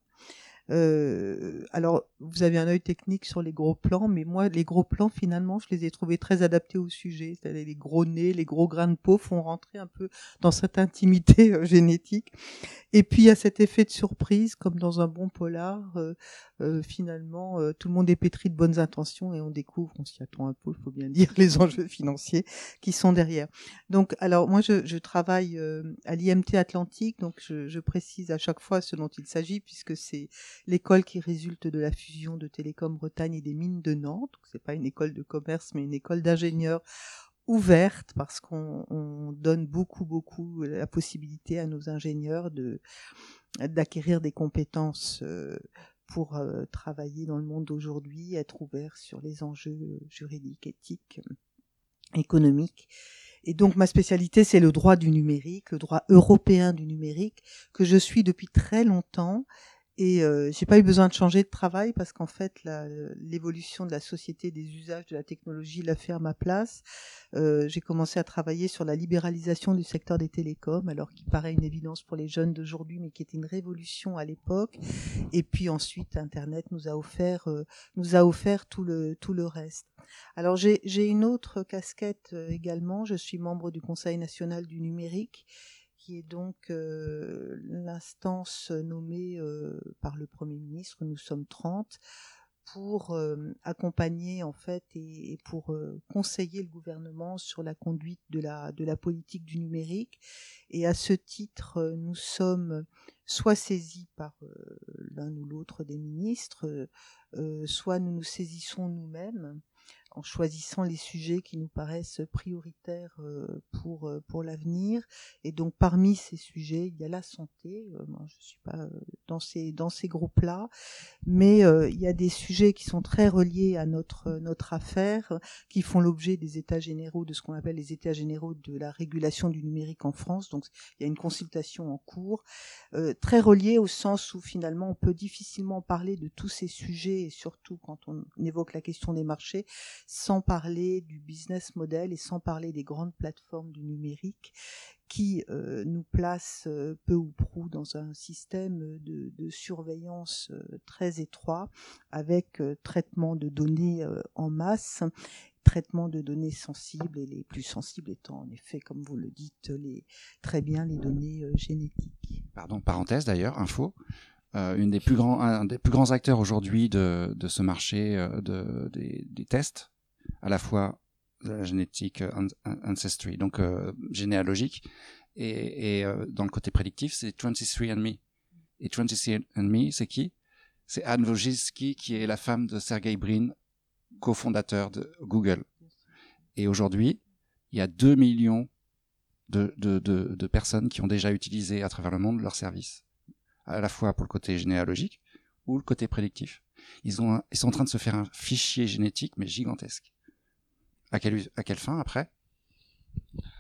Euh, alors, vous avez un œil technique sur les gros plans, mais moi, les gros plans, finalement, je les ai trouvés très adaptés au sujet. C'est-à-dire les gros nez, les gros grains de peau font rentrer un peu dans cette intimité euh, génétique. Et puis, il y a cet effet de surprise, comme dans un bon polar. Euh, euh, finalement, euh, tout le monde est pétri de bonnes intentions et on découvre, on s'y attend un peu, il faut bien dire, les enjeux financiers qui sont derrière. Donc, alors, moi, je, je travaille euh, à l'I M T Atlantique, donc je, je précise à chaque fois ce dont il s'agit, puisque c'est l'école qui résulte de la fusion de Télécom Bretagne et des mines de Nantes. Donc, c'est pas une école de commerce, mais une école d'ingénieurs ouverte, parce qu'on on donne beaucoup, beaucoup la possibilité à nos ingénieurs de d'acquérir des compétences euh, pour euh, travailler dans le monde d'aujourd'hui, être ouvert sur les enjeux juridiques, éthiques, économiques. Et donc ma spécialité, c'est le droit du numérique, le droit européen du numérique, que je suis depuis très longtemps. Et euh, j'ai pas eu besoin de changer de travail parce qu'en fait, la, l'évolution de la société, des usages de la technologie l'a fait à ma place. Euh, j'ai commencé à travailler sur la libéralisation du secteur des télécoms, alors qui paraît une évidence pour les jeunes d'aujourd'hui, mais qui était une révolution à l'époque. Et puis ensuite, Internet nous a offert, euh, nous a offert tout le tout le reste. Alors j'ai j'ai une autre casquette euh, également. Je suis membre du Conseil national du numérique, qui est donc euh, l'instance nommée euh, par le Premier ministre, nous sommes trente, pour euh, accompagner en fait et, et pour euh, conseiller le gouvernement sur la conduite de la, de la politique du numérique. Et à ce titre, euh, nous sommes soit saisis par euh, l'un ou l'autre des ministres, euh, soit nous nous saisissons nous-mêmes en choisissant les sujets qui nous paraissent prioritaires euh, pour euh, pour l'avenir. Et donc parmi ces sujets, il y a la santé. Euh, moi, je suis pas euh, dans ces dans ces groupes-là, mais euh, il y a des sujets qui sont très reliés à notre notre affaire, qui font l'objet des états généraux, de ce qu'on appelle les états généraux de la régulation du numérique en France. Donc il y a une consultation en cours, euh, très reliée au sens où finalement on peut difficilement parler de tous ces sujets, et surtout quand on évoque la question des marchés, sans parler du business model et sans parler des grandes plateformes du numérique qui euh, nous placent euh, peu ou prou dans un système de, de surveillance euh, très étroit, avec euh, traitement de données euh, en masse, traitement de données sensibles, et les plus sensibles étant en effet, comme vous le dites, les, très bien les données euh, génétiques. Pardon, parenthèse d'ailleurs, info. Euh, une des plus grands, un des plus grands acteurs aujourd'hui de, de ce marché euh, de, des, des tests, à la fois de la génétique euh, ancestry, donc euh, généalogique, et, et euh, dans le côté prédictif, c'est vingt-trois and me. Et vingt-trois and me, c'est qui? C'est Anne Wojcicki, qui est la femme de Sergey Brin, cofondateur de Google. Et aujourd'hui, il y a deux millions de, de, de, de personnes qui ont déjà utilisé à travers le monde leurs services, à la fois pour le côté généalogique ou le côté prédictif. Ils, ont un, ils sont en train de se faire un fichier génétique, mais gigantesque. À quelle, à quelle fin, après?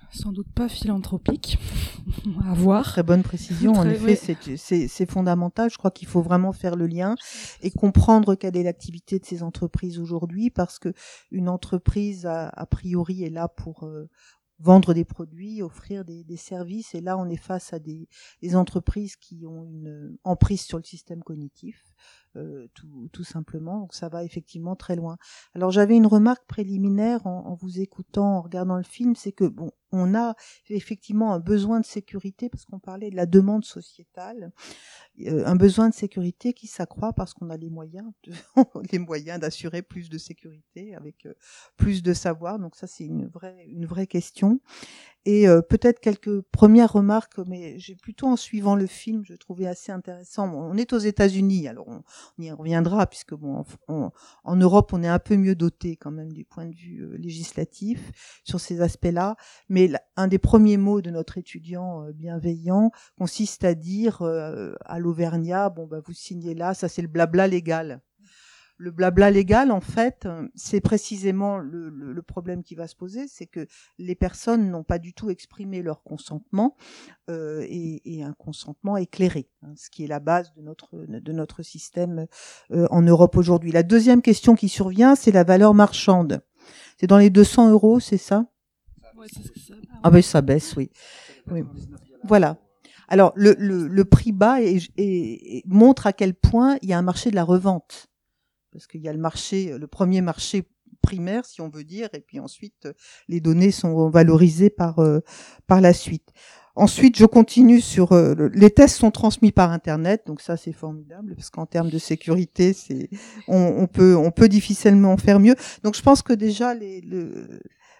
sans doute pas philanthropique. À voir. Très bonne précision. Très, en effet, oui. c'est, c'est, c'est fondamental. Je crois qu'il faut vraiment faire le lien et comprendre quelle est l'activité de ces entreprises aujourd'hui, parce que une entreprise, a, a priori, est là pour euh, vendre des produits, offrir des, des services. Et là, on est face à des, des entreprises qui ont une emprise sur le système cognitif. Euh, tout, tout simplement, donc ça va effectivement très loin. Alors j'avais une remarque préliminaire en, en vous écoutant, en regardant le film, c'est que bon, on a effectivement un besoin de sécurité, parce qu'on parlait de la demande sociétale, euh, un besoin de sécurité qui s'accroît parce qu'on a les moyens, de, les moyens d'assurer plus de sécurité avec euh, plus de savoir. Donc ça, c'est une vraie, une vraie question. Et euh, peut-être quelques premières remarques, mais j'ai plutôt en suivant le film, je trouvais assez intéressant. Bon, on est aux États-Unis, alors on, on y reviendra, puisque bon, on, en Europe, on est un peu mieux doté quand même du point de vue euh, législatif sur ces aspects-là. Mais là, un des premiers mots de notre étudiant euh, bienveillant consiste à dire euh, à l'Auvergnat, bon bah vous signez là, ça c'est le blabla légal. Le blabla légal, en fait, c'est précisément le, le, le problème qui va se poser, c'est que les personnes n'ont pas du tout exprimé leur consentement euh, et, et un consentement éclairé, hein, ce qui est la base de notre de notre système euh, en Europe aujourd'hui. La deuxième question qui survient, c'est la valeur marchande. C'est dans les deux cents euros, c'est ça ? Ouais, c'est ce que ça... Ah ben ça baisse, oui. oui. Voilà. Alors le, le, le prix bas est, est, est, montre à quel point il y a un marché de la revente. Parce qu'il y a le marché, le premier marché primaire, si on veut dire, et puis ensuite les données sont valorisées par euh, par la suite. Ensuite, je continue sur euh, le, les tests sont transmis par Internet, donc ça c'est formidable parce qu'en termes de sécurité, c'est on, on peut on peut difficilement faire mieux. Donc je pense que déjà les, le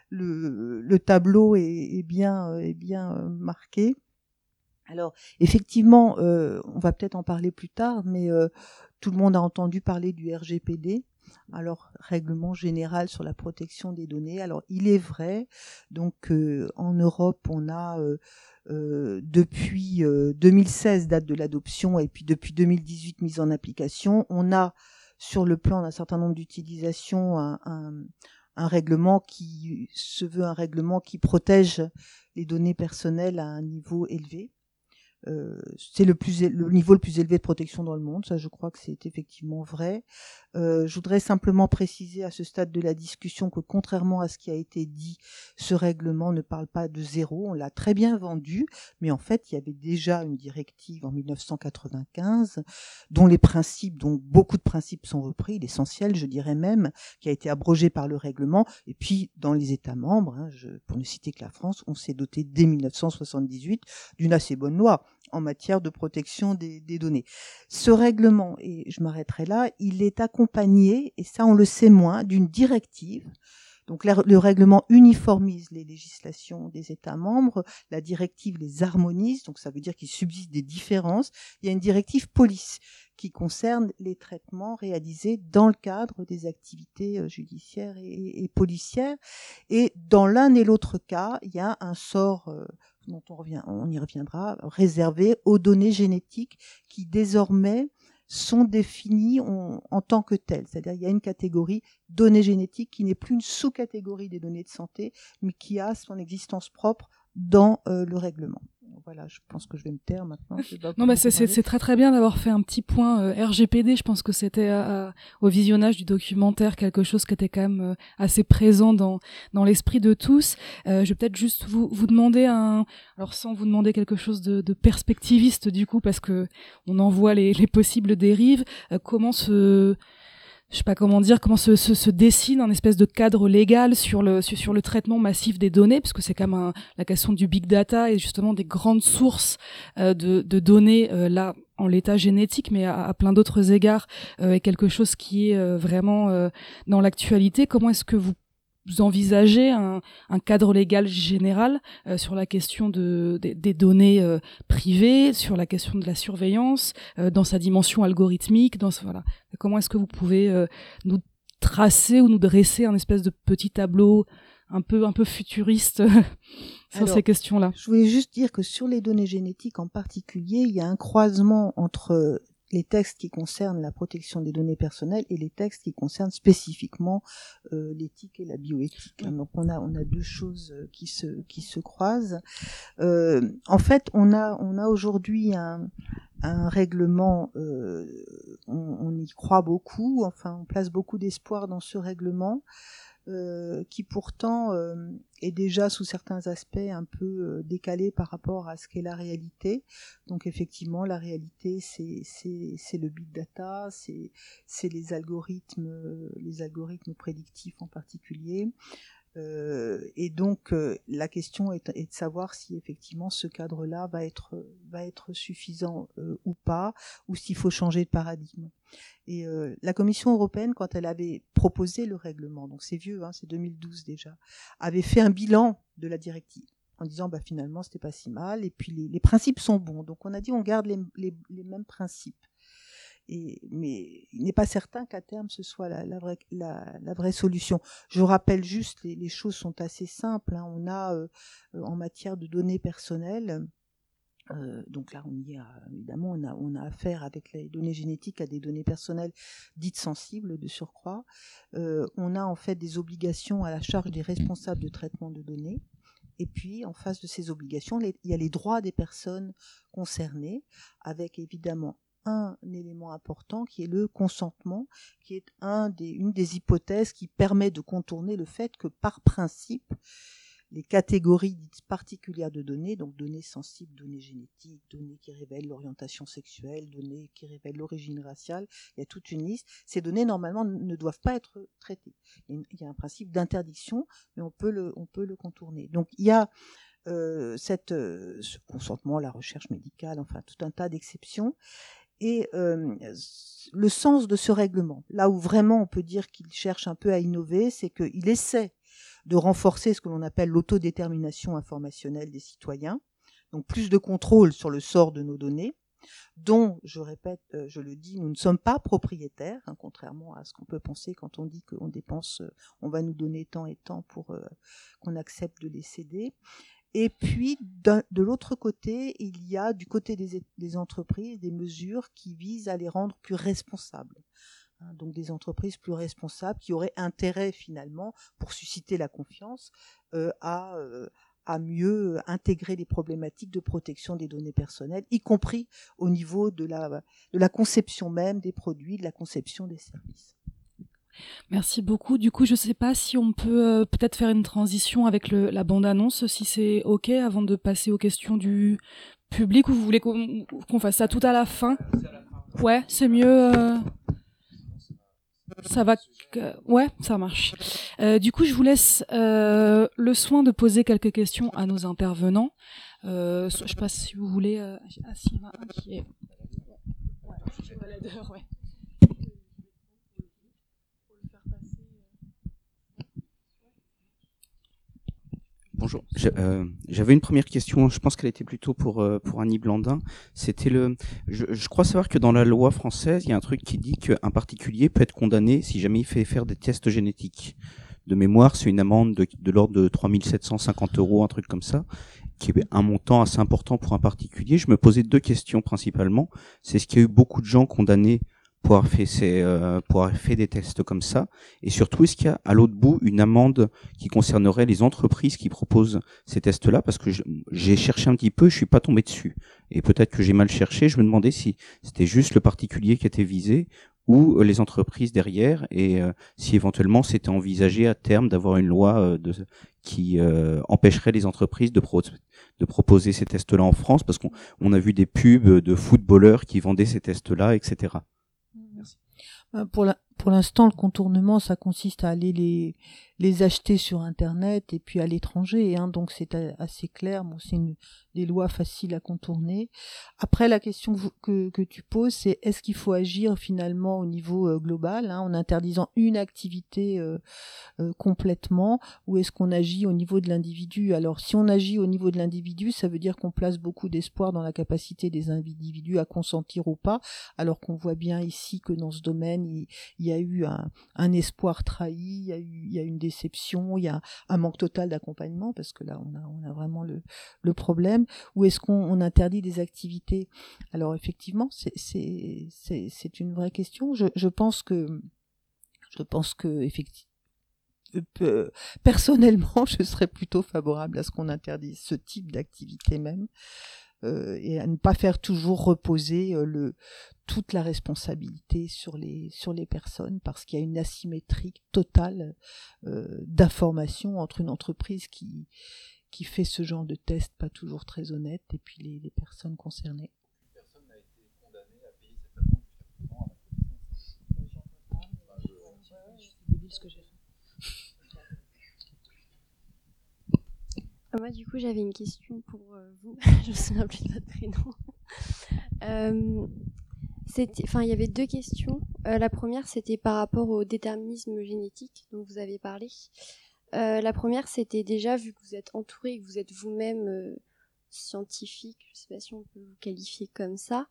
le le tableau est, est bien est bien euh, marqué. Alors effectivement, euh, on va peut-être en parler plus tard, mais euh, tout le monde a entendu parler du R G P D, alors règlement général sur la protection des données. Alors il est vrai, donc euh, en Europe on a euh, euh, depuis euh, deux mille seize date de l'adoption et puis depuis deux mille dix-huit mise en application, on a sur le plan d'un certain nombre d'utilisations un, un, un règlement qui se veut un règlement qui protège les données personnelles à un niveau élevé. Euh, c'est le plus le niveau le plus élevé de protection dans le monde, ça je crois que c'est effectivement vrai. Euh, je voudrais simplement préciser à ce stade de la discussion que contrairement à ce qui a été dit, ce règlement ne parle pas de zéro, on l'a très bien vendu, mais en fait il y avait déjà une directive en dix-neuf cent quatre-vingt-quinze dont les principes, dont beaucoup de principes sont repris, l'essentiel je dirais même, qui a été abrogé par le règlement, et puis dans les États membres, hein, je, pour ne citer que la France, on s'est doté dès dix-neuf cent soixante-dix-huit d'une assez bonne loi en matière de protection des, des données. Ce règlement, et je m'arrêterai là, il est accompagné, et ça on le sait moins, d'une directive. Donc le règlement uniformise les législations des États membres, la directive les harmonise, donc ça veut dire qu'il subsiste des différences. Il y a une directive police qui concerne les traitements réalisés dans le cadre des activités judiciaires et, et policières. Et dans l'un et l'autre cas, il y a un sort euh, dont on, revient, on y reviendra, réservé aux données génétiques qui désormais sont définies en, en tant que telles. C'est-à-dire il y a une catégorie données génétiques qui n'est plus une sous-catégorie des données de santé, mais qui a son existence propre dans euh, le règlement. Voilà, je pense que je vais me taire maintenant. Non, bah c'est, c'est, c'est très très bien d'avoir fait un petit point euh, R G P D. Je pense que c'était euh, au visionnage du documentaire quelque chose qui était quand même euh, assez présent dans dans l'esprit de tous. Euh, je vais peut-être juste vous vous demander un, alors sans vous demander quelque chose de, de perspectiviste du coup, parce que on en voit les, les possibles dérives. Euh, comment se je sais pas comment dire, comment se, se, se dessine un espèce de cadre légal sur le sur, sur le traitement massif des données, parce que c'est quand même un, la question du big data et justement des grandes sources euh, de, de données euh, là en l'état génétique, mais à, à plein d'autres égards, euh, est quelque chose qui est euh, vraiment euh, dans l'actualité. Comment est-ce que vous vous envisagez un, un cadre légal général euh, sur la question de, de des données euh, privées, sur la question de la surveillance, euh, dans sa dimension algorithmique, dans ce, voilà. Comment est-ce que vous pouvez euh, nous tracer ou nous dresser un espèce de petit tableau un peu un peu futuriste sur Alors, ces questions-là? Je voulais juste dire que sur les données génétiques en particulier, il y a un croisement entre les textes qui concernent la protection des données personnelles et les textes qui concernent spécifiquement euh, l'éthique et la bioéthique. Hein. Donc on a on a deux choses qui se qui se croisent. Euh, en fait, on a on a aujourd'hui un un règlement. Euh, on, on y croit beaucoup. Enfin, on place beaucoup d'espoir dans ce règlement. Euh, qui pourtant euh, est déjà sous certains aspects un peu euh, décalé par rapport à ce qu'est la réalité. Donc effectivement, la réalité, c'est c'est c'est le big data, c'est c'est les algorithmes, euh, les algorithmes prédictifs en particulier. Euh, et donc euh, la question est, est de savoir si effectivement ce cadre-là va être va être suffisant euh, ou pas, ou s'il faut changer de paradigme. Et euh, la Commission européenne, quand elle avait proposé le règlement, donc c'est vieux, hein, c'est deux mille douze déjà, avait fait un bilan de la directive en disant bah finalement c'était pas si mal, et puis les, les principes sont bons. Donc on a dit on garde les, les, les mêmes principes. Et, mais il n'est pas certain qu'à terme ce soit la, la, vraie, la, la vraie solution. Je rappelle juste, les, les choses sont assez simples. Hein. On a euh, en matière de données personnelles, euh, donc là on y a évidemment on a, on a affaire avec les données génétiques à des données personnelles dites sensibles de surcroît. Euh, on a en fait des obligations à la charge des responsables de traitement de données. Et puis, en face de ces obligations, les, il y a les droits des personnes concernées, avec évidemment un élément important qui est le consentement, qui est un des, une des hypothèses qui permet de contourner le fait que par principe, les catégories dites particulières de données, donc données sensibles, données génétiques, données qui révèlent l'orientation sexuelle, données qui révèlent l'origine raciale, il y a toute une liste, ces données normalement ne doivent pas être traitées. Il y a un principe d'interdiction, mais on peut le, on peut le contourner. Donc il y a euh, cette, euh, ce consentement, la recherche médicale, enfin tout un tas d'exceptions. Et euh, le sens de ce règlement, là où vraiment on peut dire qu'il cherche un peu à innover, c'est qu'il essaie de renforcer ce que l'on appelle l'autodétermination informationnelle des citoyens, donc plus de contrôle sur le sort de nos données, dont, je répète, euh, je le dis, nous ne sommes pas propriétaires, hein, contrairement à ce qu'on peut penser quand on dit qu'on dépense, euh, on va nous donner tant et tant pour euh, qu'on accepte de les céder. Et puis, de l'autre côté, il y a du côté des, des entreprises des mesures qui visent à les rendre plus responsables. Hein, donc des entreprises plus responsables qui auraient intérêt finalement, pour susciter la confiance, euh, à, euh, à mieux intégrer les problématiques de protection des données personnelles, y compris au niveau de la, de la conception même des produits, de la conception des services. Merci beaucoup. Du coup, je ne sais pas si on peut euh, peut-être faire une transition avec le, la bande-annonce, si c'est OK, avant de passer aux questions du public, ou vous voulez qu'on, qu'on fasse ça tout à la fin ? Ouais, c'est mieux. Euh... Ça va. Ouais, ça marche. Euh, du coup, je vous laisse euh, le soin de poser quelques questions à nos intervenants. Euh, je ne sais pas si vous voulez. Euh... Ah, s'il y en a un qui est. Ouais, je vois la dehors, ouais. Bonjour. Je, euh, j'avais une première question. Je pense qu'elle était plutôt pour euh, pour Annie Blandin. C'était le. Je, je crois savoir que dans la loi française, il y a un truc qui dit qu'un particulier peut être condamné si jamais il fait faire des tests génétiques. De mémoire, c'est une amende de, de l'ordre de trois mille sept cent cinquante euros, un truc comme ça, qui est un montant assez important pour un particulier. Je me posais deux questions principalement. C'est est-ce qu'il y a eu beaucoup de gens condamnés pour avoir fait ces, euh, pour avoir fait des tests comme ça, et surtout est-ce qu'il y a à l'autre bout une amende qui concernerait les entreprises qui proposent ces tests-là, parce que je, j'ai cherché un petit peu, je suis pas tombé dessus, et peut-être que j'ai mal cherché. Je me demandais si c'était juste le particulier qui était visé ou les entreprises derrière, et euh, si éventuellement c'était envisagé à terme d'avoir une loi euh, de, qui euh, empêcherait les entreprises de, pro, de proposer ces tests-là en France, parce qu'on on a vu des pubs de footballeurs qui vendaient ces tests-là, et cetera. Merci. Pour la, pour l'instant, le contournement, ça consiste à aller les, les acheter sur Internet et puis à l'étranger, hein, donc c'est assez clair. Bon, c'est une, des lois faciles à contourner. Après, la question que, que tu poses, c'est est-ce qu'il faut agir finalement au niveau euh, global, hein, en interdisant une activité euh, euh, complètement, ou est-ce qu'on agit au niveau de l'individu ? Alors, si on agit au niveau de l'individu, ça veut dire qu'on place beaucoup d'espoir dans la capacité des individus à consentir ou pas, alors qu'on voit bien ici que dans ce domaine, il, il y y a eu un, un espoir trahi, il y a eu, il y a une déception, il y a un manque total d'accompagnement, parce que là, on a, on a vraiment le, le problème. Ou est-ce qu'on on interdit des activités? Alors, effectivement, c'est, c'est, c'est, c'est une vraie question. Je, je pense que, je pense que, effectivement, personnellement, je serais plutôt favorable à ce qu'on interdise ce type d'activité même, euh, et à ne pas faire toujours reposer euh, le, toute la responsabilité sur les, sur les personnes, parce qu'il y a une asymétrie totale euh, d'information entre une entreprise qui, qui fait ce genre de test pas toujours très honnête et puis les, les personnes concernées. Personne n'a été condamné à payer cette amende jusqu'à présent. C'est débile ce que j'ai fait. Moi, du coup, j'avais une question pour euh, vous. Je me souviens plus de votre prénom. euh, c'était, enfin, il y avait deux questions. Euh, la première, c'était par rapport au déterminisme génétique dont vous avez parlé. Euh, la première, c'était déjà, vu que vous êtes entouré et que vous êtes vous-même euh, scientifique, je sais pas si on peut vous qualifier comme ça,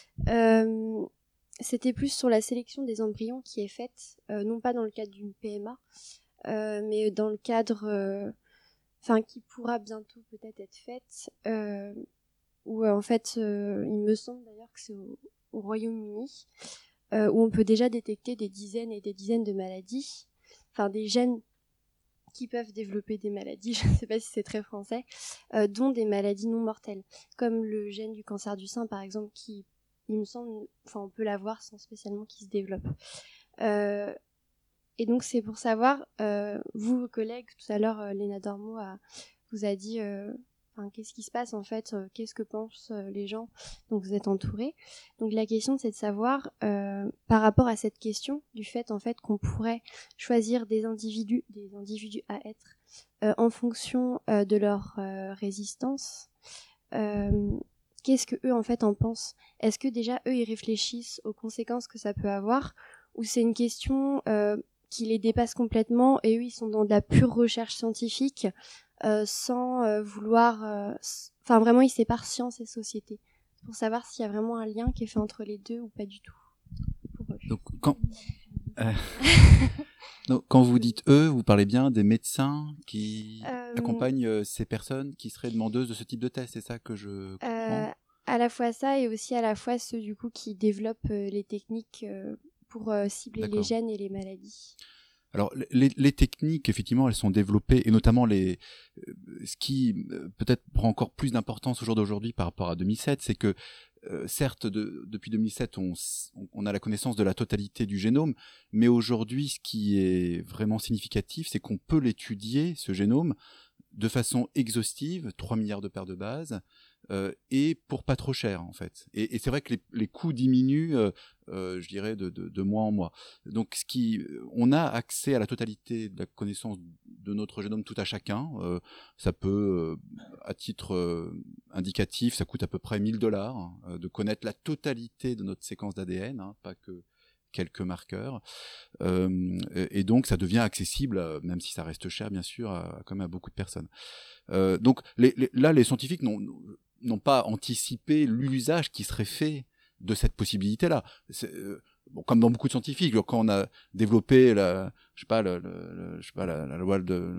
euh, c'était plus sur la sélection des embryons qui est faite, euh, non pas dans le cadre d'une P M A, euh, mais dans le cadre... Euh, enfin qui pourra bientôt peut-être être faite, euh, où euh, en fait, euh, il me semble d'ailleurs que c'est au, au Royaume-Uni, euh, où on peut déjà détecter des dizaines et des dizaines de maladies, enfin des gènes qui peuvent développer des maladies, je ne sais pas si c'est très français, euh, dont des maladies non mortelles, comme le gène du cancer du sein par exemple, qui, il me semble, enfin on peut l'avoir sans spécialement qu'il se développe. Euh, Et donc, c'est pour savoir, euh, vous, vos collègues, tout à l'heure, euh, Léna Dormeau a, vous a dit, euh, qu'est-ce qui se passe en fait, euh, qu'est-ce que pensent euh, les gens, donc vous êtes entourés. Donc la question, c'est de savoir, euh, par rapport à cette question, du fait en fait qu'on pourrait choisir des individus, des individus à être, euh, en fonction euh, de leur euh, résistance, euh, qu'est-ce que eux en fait en pensent? Est-ce que déjà eux, ils réfléchissent aux conséquences que ça peut avoir, ou c'est une question... Euh, qui les dépassent complètement, et eux ils sont dans de la pure recherche scientifique, euh, sans euh, vouloir, enfin euh, vraiment ils séparent science et société, pour savoir s'il y a vraiment un lien qui est fait entre les deux ou pas du tout. Pour eux. Donc quand euh... Donc, quand vous dites eux, vous parlez bien des médecins qui euh... accompagnent euh, ces personnes qui seraient demandeuses de ce type de test, c'est ça que je comprends? euh, À la fois ça, et aussi à la fois ceux du coup qui développent euh, les techniques euh, pour euh, cibler D'accord. les gènes et les maladies. Alors les, les techniques, effectivement, elles sont développées, et notamment les, ce qui euh, peut-être prend encore plus d'importance au jour d'aujourd'hui par rapport à deux mille sept, c'est que euh, certes, de, depuis deux mille sept, on, on a la connaissance de la totalité du génome, mais aujourd'hui, ce qui est vraiment significatif, c'est qu'on peut l'étudier, ce génome, de façon exhaustive, trois milliards de paires de bases, euh, et pour pas trop cher en fait. Et, et c'est vrai que les, les coûts diminuent, euh, euh, je dirais, de, de, de mois en mois. Donc, ce qui, on a accès à la totalité de la connaissance de notre génome tout à chacun. Euh, ça peut, euh, à titre euh, indicatif, ça coûte à peu près mille dollars hein, de connaître la totalité de notre séquence d'A D N, hein, pas que quelques marqueurs, euh, et donc ça devient accessible, même si ça reste cher bien sûr, à, quand même à beaucoup de personnes. Euh, donc les, les, là, les scientifiques n'ont, n'ont pas anticipé l'usage qui serait fait de cette possibilité-là. C'est, euh, bon, comme dans beaucoup de scientifiques, quand on a développé la, je sais pas, le, le, je sais pas, la, la loi de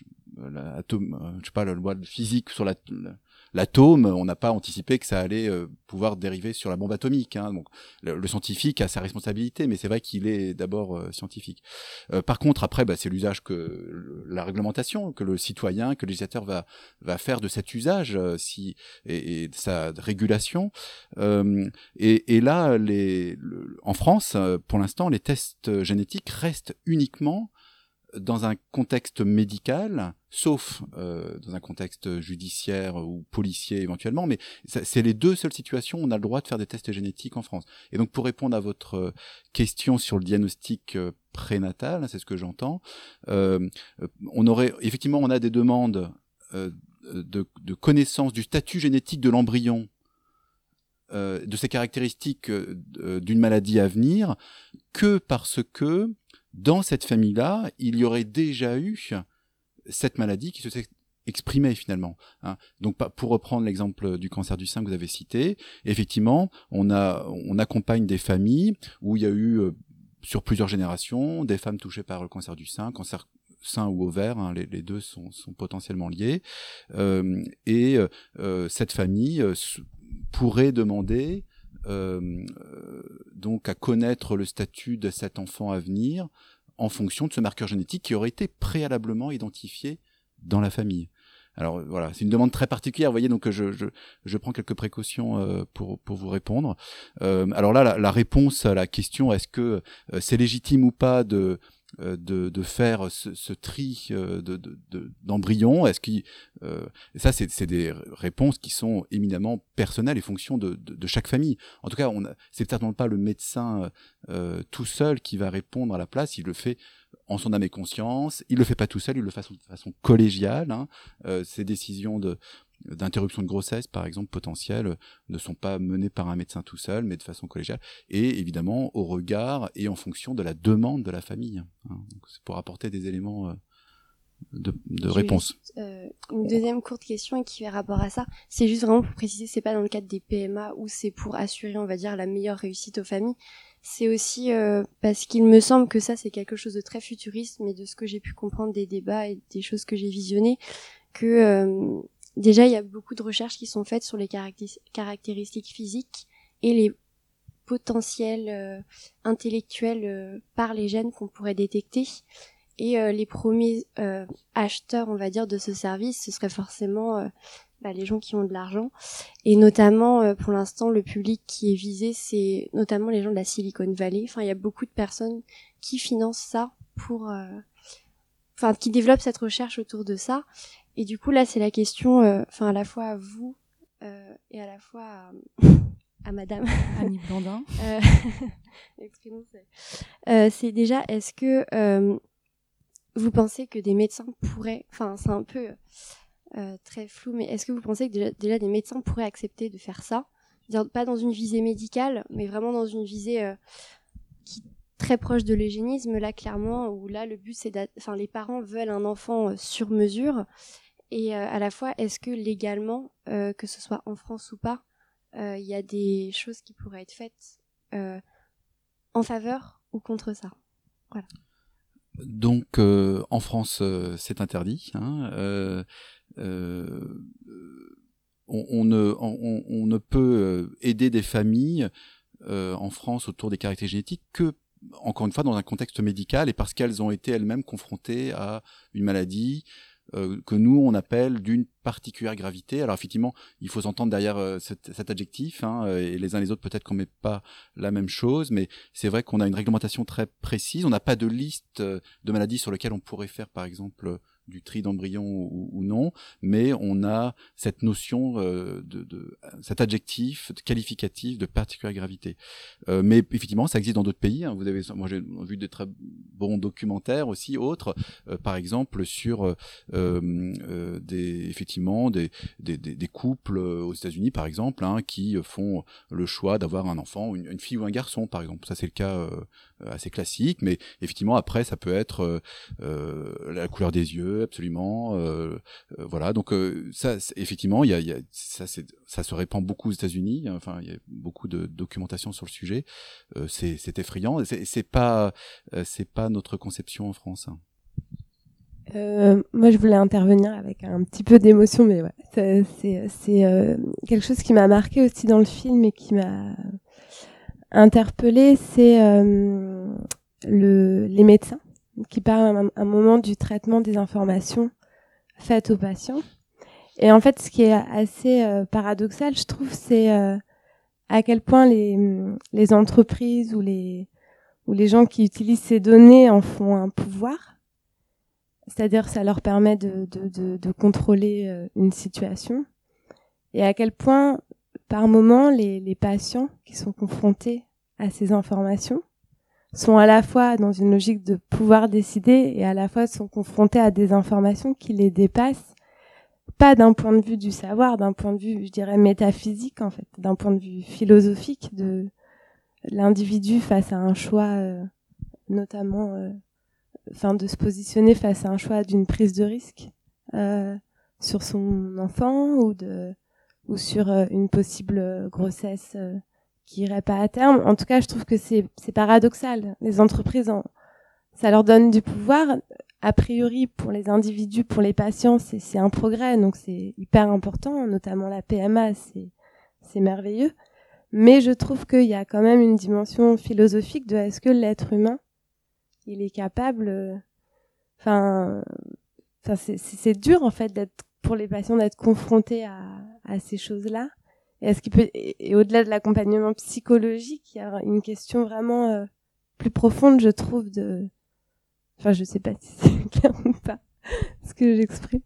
l'atome, je sais pas, la loi de physique sur la, la l'atome, on n'a pas anticipé que ça allait euh, pouvoir dériver sur la bombe atomique. Hein. Donc, le, le scientifique a sa responsabilité, mais c'est vrai qu'il est d'abord euh, scientifique. Euh, par contre, après, bah, c'est l'usage que le, la réglementation, que le citoyen, que le législateur va va faire de cet usage, euh, si et, et de sa régulation. Euh, et, et là, les, le, en France, pour l'instant, les tests génétiques restent uniquement dans un contexte médical, sauf euh, dans un contexte judiciaire ou policier éventuellement, mais ça, c'est les deux seules situations où on a le droit de faire des tests génétiques en France. Et donc pour répondre à votre question sur le diagnostic euh, prénatal, c'est ce que j'entends, euh, on aurait effectivement on a des demandes euh, de, de connaissance du statut génétique de l'embryon, euh, de ses caractéristiques euh, d'une maladie à venir, que parce que dans cette famille-là, il y aurait déjà eu cette maladie qui se exprimait finalement. Hein. Donc, pour reprendre l'exemple du cancer du sein que vous avez cité, effectivement, on a, on accompagne des familles où il y a eu sur plusieurs générations, des femmes touchées par le cancer du sein, cancer sein ou ovaire, hein, les, les deux sont, sont potentiellement liés, euh, et euh, cette famille euh, pourrait demander euh, euh, donc à connaître le statut de cet enfant à venir en fonction de ce marqueur génétique qui aurait été préalablement identifié dans la famille. Alors voilà, c'est une demande très particulière, vous voyez, donc je, je, je prends quelques précautions euh, pour, pour vous répondre. Euh, alors là, la, la réponse à la question, est-ce que euh, c'est légitime ou pas de, euh, de, de faire ce, ce tri euh, de, de, de, d'embryons, est-ce qu'il, euh, ça, c'est, c'est des réponses qui sont éminemment personnelles et fonction de, de, de chaque famille. En tout cas, on a, c'est certainement pas le médecin euh, tout seul qui va répondre à la place, il le fait en son âme et conscience, il le fait pas tout seul, il le fait de façon collégiale. Hein. Euh, ces décisions de, d'interruption de grossesse, par exemple, potentielles, ne sont pas menées par un médecin tout seul, mais de façon collégiale, et évidemment au regard et en fonction de la demande de la famille. Hein. Donc, c'est pour apporter des éléments euh, de, de réponse. Juste, euh, une deuxième courte question qui fait rapport à ça, c'est juste vraiment pour préciser, c'est pas dans le cadre des P M A où c'est pour assurer, on va dire, la meilleure réussite aux familles. C'est aussi euh, parce qu'il me semble que ça c'est quelque chose de très futuriste, mais de ce que j'ai pu comprendre des débats et des choses que j'ai visionnées, que euh, déjà il y a beaucoup de recherches qui sont faites sur les caractér- caractéristiques physiques et les potentiels euh, intellectuels euh, par les gènes qu'on pourrait détecter. Et euh, les premiers euh, acheteurs, on va dire, de ce service, ce serait forcément euh, bah, les gens qui ont de l'argent. Et notamment, euh, pour l'instant, le public qui est visé, c'est notamment les gens de la Silicon Valley. Enfin, il y a beaucoup de personnes qui financent ça pour... Euh... Enfin, qui développent cette recherche autour de ça. Et du coup, là, c'est la question, euh, enfin, à la fois à vous euh, et à la fois à, à madame... Annie Blandin. euh, c'est... Euh, c'est déjà, est-ce que... Euh, vous pensez que des médecins pourraient, enfin c'est un peu euh, très flou, mais est-ce que vous pensez que déjà, déjà des médecins pourraient accepter de faire ça, dire pas dans une visée médicale, mais vraiment dans une visée euh, qui très proche de l'eugénisme là clairement, où là le but c'est, enfin les parents veulent un enfant euh, sur mesure, et euh, à la fois est-ce que légalement, euh, que ce soit en France ou pas, il euh, y a des choses qui pourraient être faites euh, en faveur ou contre ça, voilà. Donc, euh, en France, euh, c'est interdit. Hein, euh, euh, on, on, ne, on, on ne peut aider des familles euh, en France autour des caractères génétiques que, encore une fois, dans un contexte médical et parce qu'elles ont été elles-mêmes confrontées à une maladie euh, que nous, on appelle d'une particulière gravité. Alors effectivement, il faut s'entendre derrière euh, cet, cet adjectif, hein, et les uns les autres, peut-être qu'on met pas la même chose, mais c'est vrai qu'on a une réglementation très précise. On n'a pas de liste de maladies sur lesquelles on pourrait faire, par exemple, du tri d'embryons ou, ou non, mais on a cette notion euh, de, de cet adjectif de qualificatif de particulière gravité. Euh, mais effectivement, ça existe dans d'autres pays. Hein. Vous avez, moi, j'ai vu de très bons documentaires aussi, autres, euh, par exemple sur euh, euh, des effectivement des, des, des, des couples aux États-Unis, par exemple, hein, qui font le choix d'avoir un enfant, une, une fille ou un garçon, par exemple. Ça, c'est le cas euh, assez classique, mais effectivement, après, ça peut être euh, euh, la couleur des yeux, absolument. Euh, euh, voilà, donc euh, ça, effectivement, il y a, y a ça, c'est, ça se répand beaucoup aux États-Unis. Enfin, il y a beaucoup de documentation sur le sujet. Euh, c'est, c'est effrayant. C'est, c'est pas, euh, c'est pas notre conception en France. Hein. Euh, moi, je voulais intervenir avec un petit peu d'émotion, mais ouais, c'est, c'est, c'est euh, quelque chose qui m'a marqué aussi dans le film et qui m'a interpellée, c'est euh, le, les médecins qui parlent à un, un moment du traitement des informations faites aux patients. Et en fait, ce qui est assez euh, paradoxal, je trouve, c'est euh, à quel point les, les entreprises ou les, ou les gens qui utilisent ces données en font un pouvoir. C'est-à-dire ça leur permet de, de, de, de contrôler euh, une situation. Et à quel point, par moment, les, les patients qui sont confrontés à ces informations sont à la fois dans une logique de pouvoir décider et à la fois sont confrontés à des informations qui les dépassent, pas d'un point de vue du savoir, d'un point de vue, je dirais, métaphysique, en fait, d'un point de vue philosophique de l'individu face à un choix, euh, notamment... Euh, enfin de se positionner face à un choix d'une prise de risque euh, sur son enfant ou de ou sur euh, une possible grossesse euh, qui irait pas à terme. En tout cas, je trouve que c'est, c'est paradoxal. Les entreprises, en, ça leur donne du pouvoir. A priori, pour les individus, pour les patients, c'est, c'est un progrès, donc c'est hyper important, notamment la P M A, c'est, c'est merveilleux. Mais je trouve qu'il y a quand même une dimension philosophique de est-ce que l'être humain, il est capable, enfin, enfin c'est, c'est, c'est dur en fait d'être, pour les patients d'être confrontés à, à ces choses-là. Et est-ce qu'il peut, et, et au-delà de l'accompagnement psychologique, il y a une question vraiment euh, plus profonde, je trouve, de, enfin, je sais pas si c'est clair ou pas, ce que j'exprime.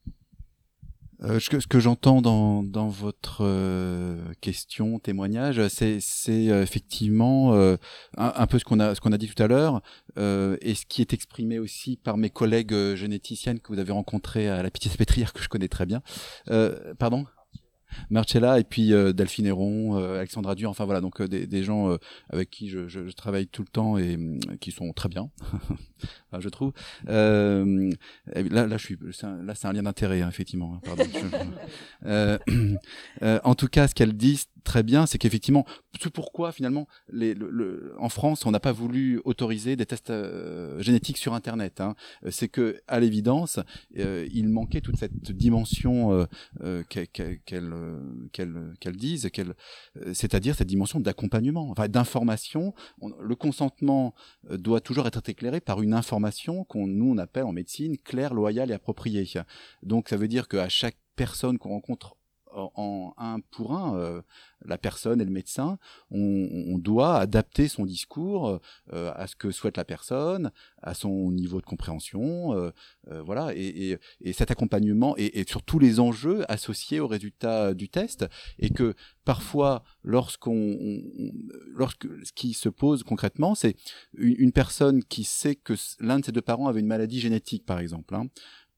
Euh, ce que, ce que j'entends dans, dans votre euh, question, témoignage, c'est, c'est euh, effectivement euh, un, un peu ce qu'on a, ce qu'on a dit tout à l'heure, euh, et ce qui est exprimé aussi par mes collègues euh, généticiennes que vous avez rencontrées à la Pitié-Salpêtrière, que je connais très bien. Euh, pardon ? Marcella et puis euh, Delphine Héron, euh, Alexandra Dur, enfin voilà, donc euh, des, des gens euh, avec qui je, je, je travaille tout le temps et euh, qui sont très bien, enfin, je trouve. Euh, là, là, je suis, c'est un, là, c'est un lien d'intérêt, hein, effectivement. Pardon. je, euh, euh, en tout cas, ce qu'elles disent très bien, c'est qu'effectivement, c'est pourquoi finalement, les, le, le, en France, on n'a pas voulu autoriser des tests euh, génétiques sur Internet. Hein. C'est que, à l'évidence, euh, il manquait toute cette dimension euh, euh, qu'elle, qu'elle, qu'elle, qu'elle dise, qu'elle, euh, c'est-à-dire cette dimension d'accompagnement, enfin d'information. On, le consentement doit toujours être éclairé par une information qu'on nous on appelle en médecine claire, loyale et appropriée. Donc, ça veut dire qu'à chaque personne qu'on rencontre en un pour un, euh, la personne et le médecin, on, on doit adapter son discours euh, à ce que souhaite la personne, à son niveau de compréhension, euh, euh, voilà, et, et, et cet accompagnement et, et sur tous les enjeux associés au résultat du test, et que parfois, lorsqu'on, on, lorsque ce qui se pose concrètement, c'est une, une personne qui sait que l'un de ses deux parents avait une maladie génétique, par exemple, hein,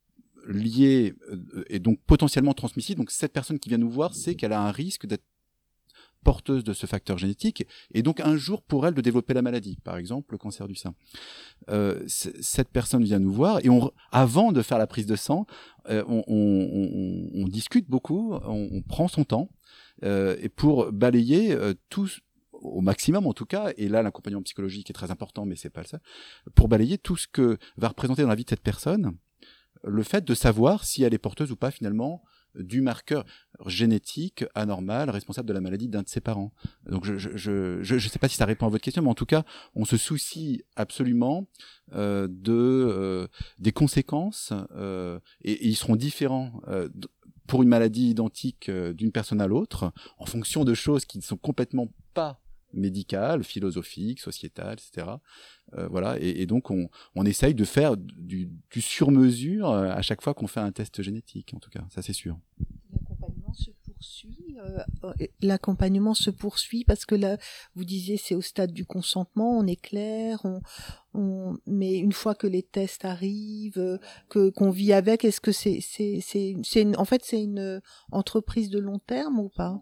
liée et donc potentiellement transmissible. Donc cette personne qui vient nous voir sait qu'elle a un risque d'être porteuse de ce facteur génétique et donc un jour pour elle de développer la maladie, par exemple le cancer du sein. Euh, cette personne vient nous voir et on, avant de faire la prise de sang, euh, on, on, on, on discute beaucoup, on, on prend son temps euh, et pour balayer euh, tout au maximum en tout cas, et là l'accompagnement psychologique est très important, mais c'est pas le seul, pour balayer tout ce que va représenter dans la vie de cette personne le fait de savoir si elle est porteuse ou pas finalement du marqueur génétique anormal responsable de la maladie d'un de ses parents. Donc je je je je, je sais pas si ça répond à votre question, mais en tout cas on se soucie absolument euh, de euh, des conséquences euh, et, et ils seront différents euh, pour une maladie identique euh, d'une personne à l'autre en fonction de choses qui ne sont complètement pas médicales, philosophiques, sociétales, et cetera. Euh, voilà, et, et donc on, on essaye de faire du, du sur-mesure à chaque fois qu'on fait un test génétique, en tout cas, ça c'est sûr. L'accompagnement se poursuit. Euh, l'accompagnement se poursuit parce que là, vous disiez, c'est au stade du consentement, on est clair, on, on, mais une fois que les tests arrivent, que qu'on vit avec, est-ce que c'est, c'est, c'est, c'est une, en fait, c'est une entreprise de long terme ou pas?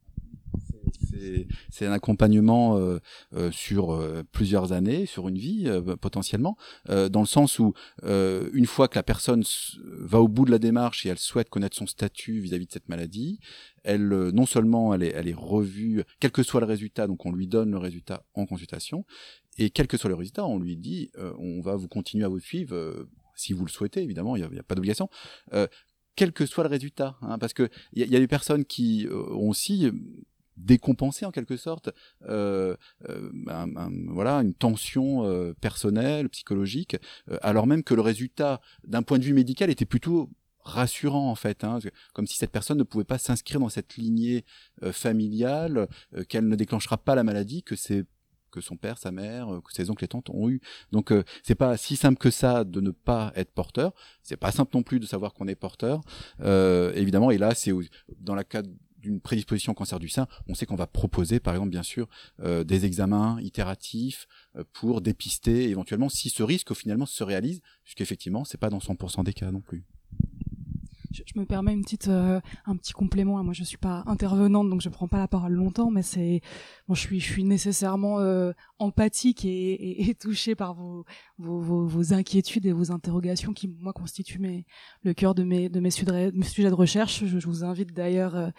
C'est, c'est un accompagnement euh, euh, sur euh, plusieurs années, sur une vie euh, potentiellement, euh, dans le sens où euh, une fois que la personne s- va au bout de la démarche et elle souhaite connaître son statut vis-à-vis de cette maladie, elle euh, non seulement elle est, elle est revue, quel que soit le résultat, donc on lui donne le résultat en consultation, et quel que soit le résultat, on lui dit euh, on va vous continuer à vous suivre euh, si vous le souhaitez, évidemment, il n'y a, a pas d'obligation. Euh, quel que soit le résultat, hein, parce que il y, y a des personnes qui euh, ont aussi décompenser en quelque sorte euh, euh, un, un, voilà une tension euh, personnelle, psychologique, euh, alors même que le résultat d'un point de vue médical était plutôt rassurant en fait, hein, comme si cette personne ne pouvait pas s'inscrire dans cette lignée euh, familiale, euh, qu'elle ne déclenchera pas la maladie que c'est que son père, sa mère, que ses oncles et tantes ont eu. Donc euh, c'est pas si simple que ça de ne pas être porteur. C'est pas simple non plus de savoir qu'on est porteur. Euh, évidemment, et là c'est dans la cadre d'une prédisposition au cancer du sein, on sait qu'on va proposer, par exemple, bien sûr, euh, des examens itératifs euh, pour dépister éventuellement si ce risque finalement se réalise, puisqu'effectivement, c'est pas dans cent pour cent des cas non plus. Je, je me permets une petite, euh, un petit complément. Moi, je suis pas intervenante, donc je prends pas la parole longtemps, mais c'est, bon, je suis, je suis nécessairement euh, empathique et, et, et touchée par vos, vos, vos, vos inquiétudes et vos interrogations qui, moi, constituent mes, le cœur de mes, de mes sujets, mes sujets de recherche. Je, je vous invite d'ailleurs euh,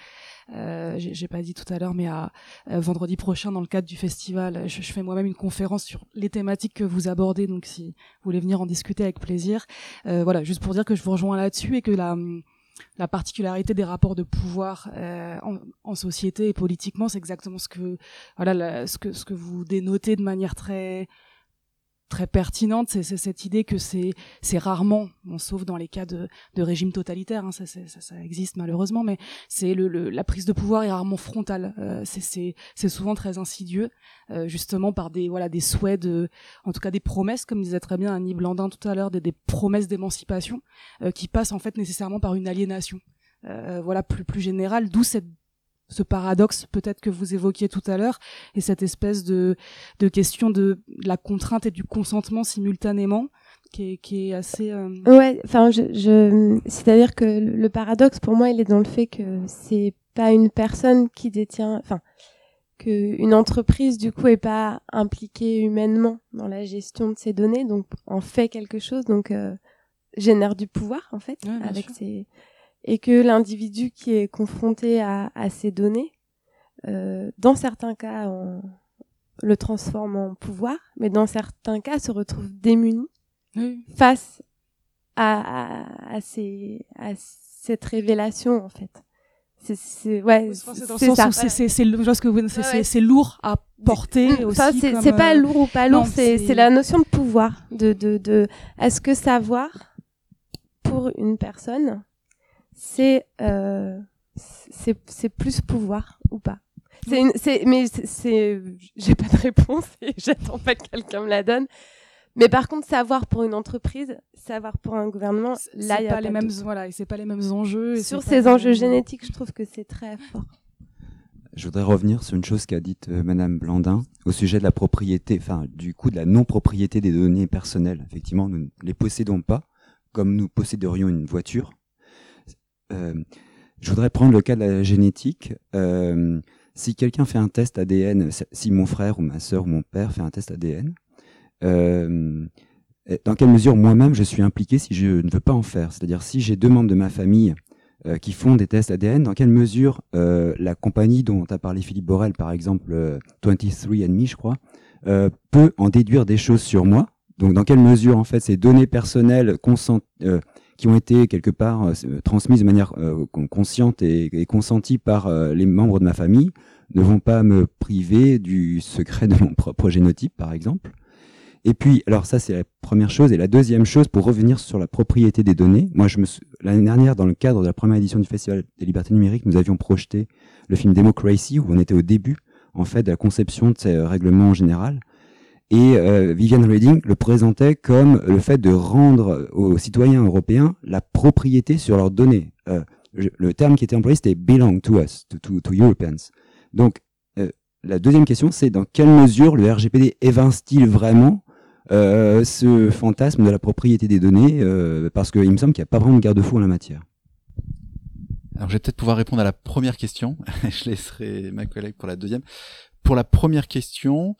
Euh, j'ai, j'ai pas dit tout à l'heure, mais à euh, vendredi prochain, dans le cadre du festival, je, je fais moi-même une conférence sur les thématiques que vous abordez. Donc, si vous voulez venir en discuter, avec plaisir. Euh, voilà, juste pour dire que je vous rejoins là-dessus et que la la particularité des rapports de pouvoir euh, en, en société et politiquement, c'est exactement ce que voilà, la, ce que ce que vous dénotez de manière très très pertinente, c'est, c'est cette idée que c'est c'est rarement, bon, sauf dans les cas de de régime totalitaire, hein, ça, c'est, ça ça existe malheureusement, mais c'est le, le la prise de pouvoir est rarement frontale, euh, c'est c'est c'est souvent très insidieux, euh, justement par des voilà des souhaits de, en tout cas des promesses, comme disait très bien Annie Blandin tout à l'heure, des, des promesses d'émancipation euh, qui passent en fait nécessairement par une aliénation, euh, voilà plus plus générale, d'où cette ce paradoxe peut-être que vous évoquiez tout à l'heure et cette espèce de de question de, de la contrainte et du consentement simultanément qui est qui est assez euh... ouais enfin je, je c'est-à-dire que le paradoxe pour moi il est dans le fait que c'est pas une personne qui détient enfin que une entreprise du coup est pas impliquée humainement dans la gestion de ces données, donc en fait quelque chose, donc euh, génère du pouvoir en fait, ouais, avec sûr. ses et que l'individu qui est confronté à, à ces données, euh, dans certains cas, on le transforme en pouvoir, mais dans certains cas, se retrouve démuni oui. face à, à, à, ces, à cette révélation, en fait. C'est, c'est, ouais, c'est, c'est, c'est, c'est ça. C'est, c'est, c'est, je vois ce que vous, c'est, ouais, c'est, ouais. c'est lourd à porter aussi. Ça, c'est, comme, c'est pas euh... lourd ou pas lourd, non, c'est, c'est... c'est la notion de pouvoir. De, de, de, est-ce que savoir, pour une personne, c'est euh, c'est c'est plus pouvoir ou pas, c'est une c'est mais c'est, c'est j'ai pas de réponse et j'attends pas que quelqu'un me la donne, mais par contre savoir pour une entreprise, savoir pour un gouvernement, c'est, là il y a pas pas les de mêmes doute. voilà et c'est pas les mêmes enjeux et sur c'est ces enjeux mêmes... génétiques. Je trouve que c'est très fort. Je voudrais revenir sur une chose qu'a dite euh, Madame Blandin au sujet de la propriété, enfin du coup de la non-propriété des données personnelles. Effectivement, nous ne les possédons pas comme nous posséderions une voiture. Euh, je voudrais prendre le cas de la génétique. Euh, si quelqu'un fait un test A D N, si mon frère ou ma sœur ou mon père fait un test A D N, euh, dans quelle mesure moi-même je suis impliqué si je ne veux pas en faire? C'est-à-dire si j'ai deux membres de ma famille euh, qui font des tests A D N, dans quelle mesure euh, la compagnie dont a parlé Philippe Borel, par exemple, euh, vingt-trois and me, je crois, euh, peut en déduire des choses sur moi? Donc dans quelle mesure en fait ces données personnelles consent euh, qui ont été quelque part euh, transmises de manière euh, consciente et, et consentie par euh, les membres de ma famille ne vont pas me priver du secret de mon propre génotype, par exemple. Et puis, alors ça c'est la première chose. Et la deuxième chose, pour revenir sur la propriété des données, moi je me l'année dernière, dans le cadre de la première édition du Festival des libertés numériques, nous avions projeté le film Democracy, où on était au début en fait de la conception de ces règlements en général. Et euh, Viviane Reding le présentait comme le fait de rendre aux citoyens européens la propriété sur leurs données. Euh, je, le terme qui était employé, c'était « belong to us », to, to, to Europeans. Donc, euh, la deuxième question, c'est dans quelle mesure le R G P D évince-t-il vraiment euh, ce fantasme de la propriété des données, euh, parce qu'il me semble qu'il n'y a pas vraiment de garde-fou en la matière. Alors, je vais peut-être pouvoir répondre à la première question. Je laisserai ma collègue pour la deuxième. Pour la première question...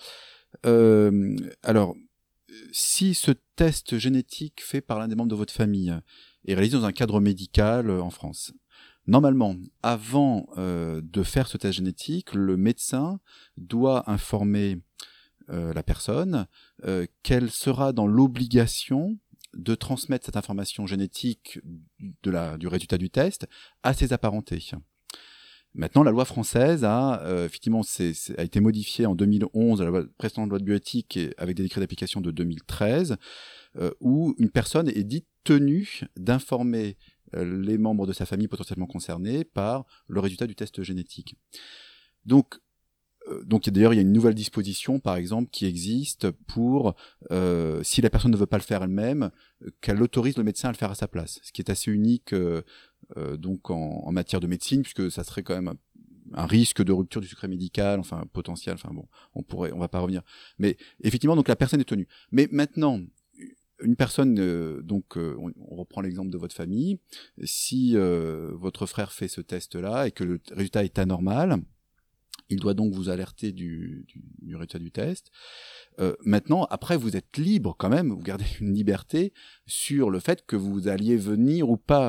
Euh, alors, si ce test génétique fait par l'un des membres de votre famille est réalisé dans un cadre médical euh, en France, normalement, avant euh, de faire ce test génétique, le médecin doit informer euh, la personne euh, qu'elle sera dans l'obligation de transmettre cette information génétique de la, du résultat du test à ses apparentés. Maintenant, la loi française a euh, effectivement c'est, c'est, a été modifiée en deux mille onze, la loi, précédente loi de bioéthique, et avec des décrets d'application de deux mille treize, euh, où une personne est dite tenue d'informer euh, les membres de sa famille potentiellement concernés par le résultat du test génétique. Donc, euh, donc d'ailleurs, il y a une nouvelle disposition, par exemple, qui existe pour, euh, si la personne ne veut pas le faire elle-même, euh, qu'elle autorise le médecin à le faire à sa place, ce qui est assez unique. Euh, Euh, donc en, en matière de médecine, puisque ça serait quand même un, un risque de rupture du secret médical, enfin potentiel, enfin bon, on pourrait, on va pas revenir. Mais effectivement, donc la personne est tenue. Mais maintenant, une personne, euh, donc euh, on, on reprend l'exemple de votre famille, si euh, votre frère fait ce test-là et que le résultat est anormal, il doit donc vous alerter du, du, du résultat du test. Euh, maintenant, après, vous êtes libre quand même, vous gardez une liberté sur le fait que vous alliez venir ou pas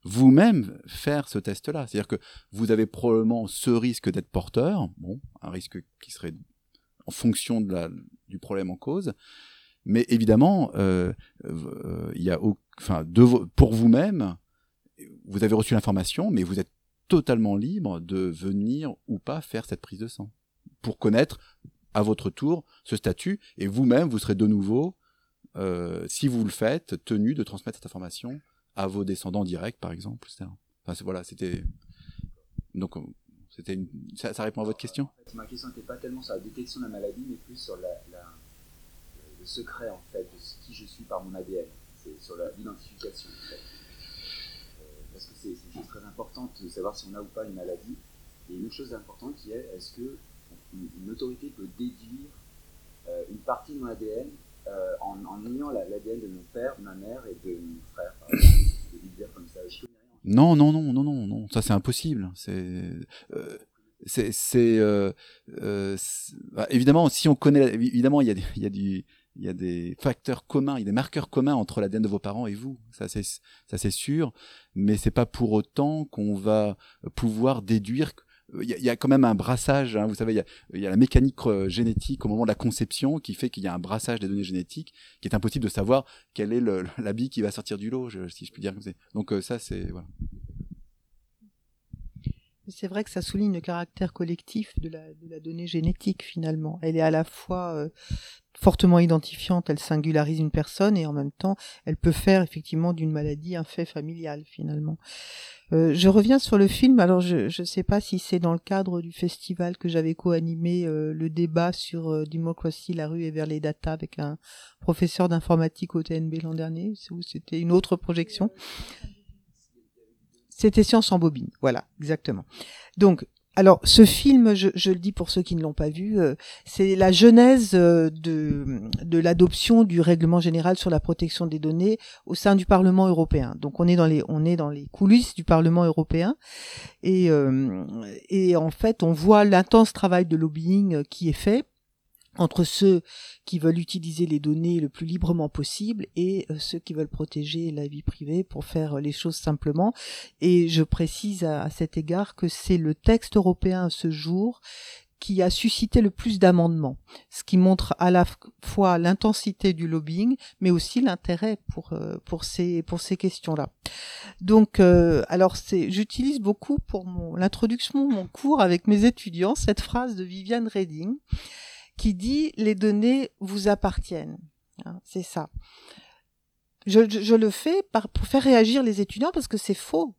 vous-même faire ce test-là. C'est-à-dire que vous avez probablement ce risque d'être porteur, bon, un risque qui serait en fonction de la, du problème en cause, mais évidemment, euh, euh, il y a, enfin, de, pour vous-même, vous avez reçu l'information, mais vous êtes totalement libre de venir ou pas faire cette prise de sang pour connaître à votre tour ce statut, et vous-même, vous serez de nouveau, euh, si vous le faites, tenu de transmettre cette information à vos descendants directs, par exemple, et cetera. Enfin, c'est, voilà, c'était donc c'était une... ça, ça répond à votre question. En fait, ma question n'était pas tellement sur la détection de la maladie, mais plus sur la, la, le secret en fait de qui je suis par mon A D N. C'est sur la, l'identification. En fait. euh, parce que c'est, c'est une chose très importante de savoir si on a ou pas une maladie. Et une autre chose importante qui est, est-ce que une, une autorité peut déduire euh, une partie de mon A D N euh, en, en ayant la, l'A D N de mon père, de ma mère et de mon frère, par exemple, de déduire comme ça. Je connais rien. Non, non, non, non, non, non, ça c'est impossible. C'est, euh, c'est, c'est, euh, euh, c'est bah, évidemment, si on connaît, évidemment, il y a, il y a du, il y a des facteurs communs, il y a des marqueurs communs entre l'A D N de vos parents et vous. Ça c'est, ça c'est sûr, mais c'est pas pour autant qu'on va pouvoir déduire. Il y, a, il y a quand même un brassage, hein, vous savez, il y, a, il y a la mécanique euh, génétique au moment de la conception qui fait qu'il y a un brassage des données génétiques qui est impossible de savoir quel est le, l'habit qui va sortir du lot, je, si je puis dire comme ça. Donc euh, ça, c'est voilà. C'est vrai que ça souligne le caractère collectif de la, de la donnée génétique finalement. Elle est à la fois euh, fortement identifiante, elle singularise une personne et en même temps, elle peut faire effectivement d'une maladie un fait familial finalement. Euh, je reviens sur le film, alors je ne sais pas si c'est dans le cadre du festival que j'avais co-animé euh, le débat sur euh, Democracy, la rue et vers les data avec un professeur d'informatique au T N B l'an dernier, ou c'était une autre projection. C'était Science en bobine, voilà, exactement. Donc, alors, ce film, je, je le dis pour ceux qui ne l'ont pas vu, euh, c'est la genèse euh, de, de l'adoption du règlement général sur la protection des données au sein du Parlement européen. Donc, on est dans les, on est dans les coulisses du Parlement européen et, euh, et en fait, on voit l'intense travail de lobbying qui est fait entre ceux qui veulent utiliser les données le plus librement possible et euh, ceux qui veulent protéger la vie privée pour faire les choses simplement. Et je précise à, à cet égard que c'est le texte européen à ce jour qui a suscité le plus d'amendements, ce qui montre à la fois l'intensité du lobbying, mais aussi l'intérêt pour euh, pour ces pour ces questions-là. Donc, euh, alors c'est, j'utilise beaucoup pour mon l'introduction de mon cours avec mes étudiants cette phrase de Viviane Reding, qui dit « les données vous appartiennent hein, ». C'est ça. Je, je, je le fais par, pour faire réagir les étudiants parce que c'est faux.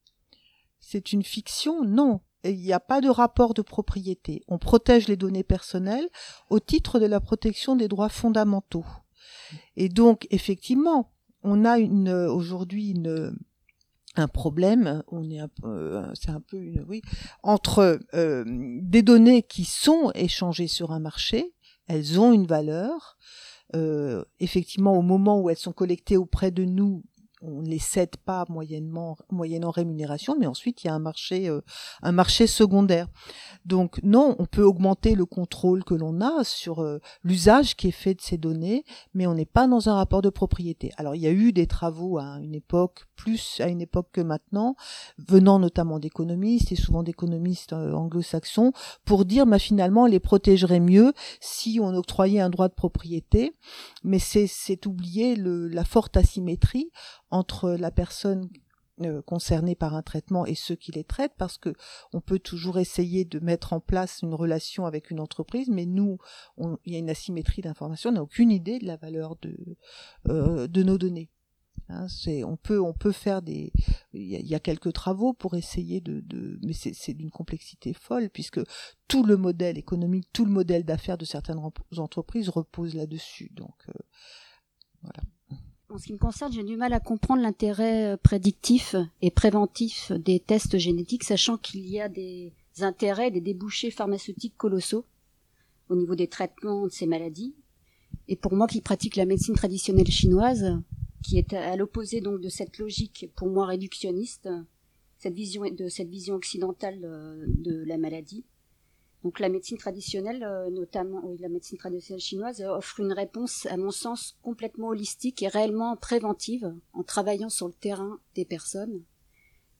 C'est une fiction, non. Il n'y a pas de rapport de propriété. On protège les données personnelles au titre de la protection des droits fondamentaux. Et donc, effectivement, on a une, aujourd'hui une... un problème, on est un peu, c'est un peu une, oui, entre euh, des données qui sont échangées sur un marché, elles ont une valeur. Euh, effectivement, au moment où elles sont collectées auprès de nous, on ne les cède pas moyennement, moyennant rémunération, mais ensuite il y a un marché, euh, un marché secondaire. Donc non, on peut augmenter le contrôle que l'on a sur euh, l'usage qui est fait de ces données, mais on n'est pas dans un rapport de propriété. Alors il y a eu des travaux à une époque, plus à une époque que maintenant, venant notamment d'économistes et souvent d'économistes euh, anglo-saxons, pour dire bah, finalement on les protégerait mieux si on octroyait un droit de propriété, mais c'est, c'est oublier le, la forte asymétrie entre la personne euh, concernée par un traitement et ceux qui les traitent, parce que on peut toujours essayer de mettre en place une relation avec une entreprise, mais nous, on, il y a une asymétrie d'information, on n'a aucune idée de la valeur de euh, de nos données. Hein, c'est, on peut, on peut faire des, il y a, il y a quelques travaux pour essayer de, de mais c'est, c'est d'une complexité folle puisque tout le modèle économique, tout le modèle d'affaires de certaines entreprises repose là-dessus. Donc euh, voilà. En ce qui me concerne, j'ai du mal à comprendre l'intérêt prédictif et préventif des tests génétiques, sachant qu'il y a des intérêts, des débouchés pharmaceutiques colossaux au niveau des traitements de ces maladies. Et pour moi qui pratique la médecine traditionnelle chinoise, qui est à l'opposé donc de cette logique pour moi réductionniste, cette vision de cette vision occidentale de la maladie. Donc la médecine traditionnelle, notamment oui, la médecine traditionnelle chinoise, offre une réponse, à mon sens, complètement holistique et réellement préventive, en travaillant sur le terrain des personnes.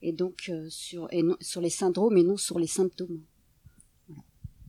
et donc euh, sur, et non, sur les syndromes et non sur les symptômes. Voilà.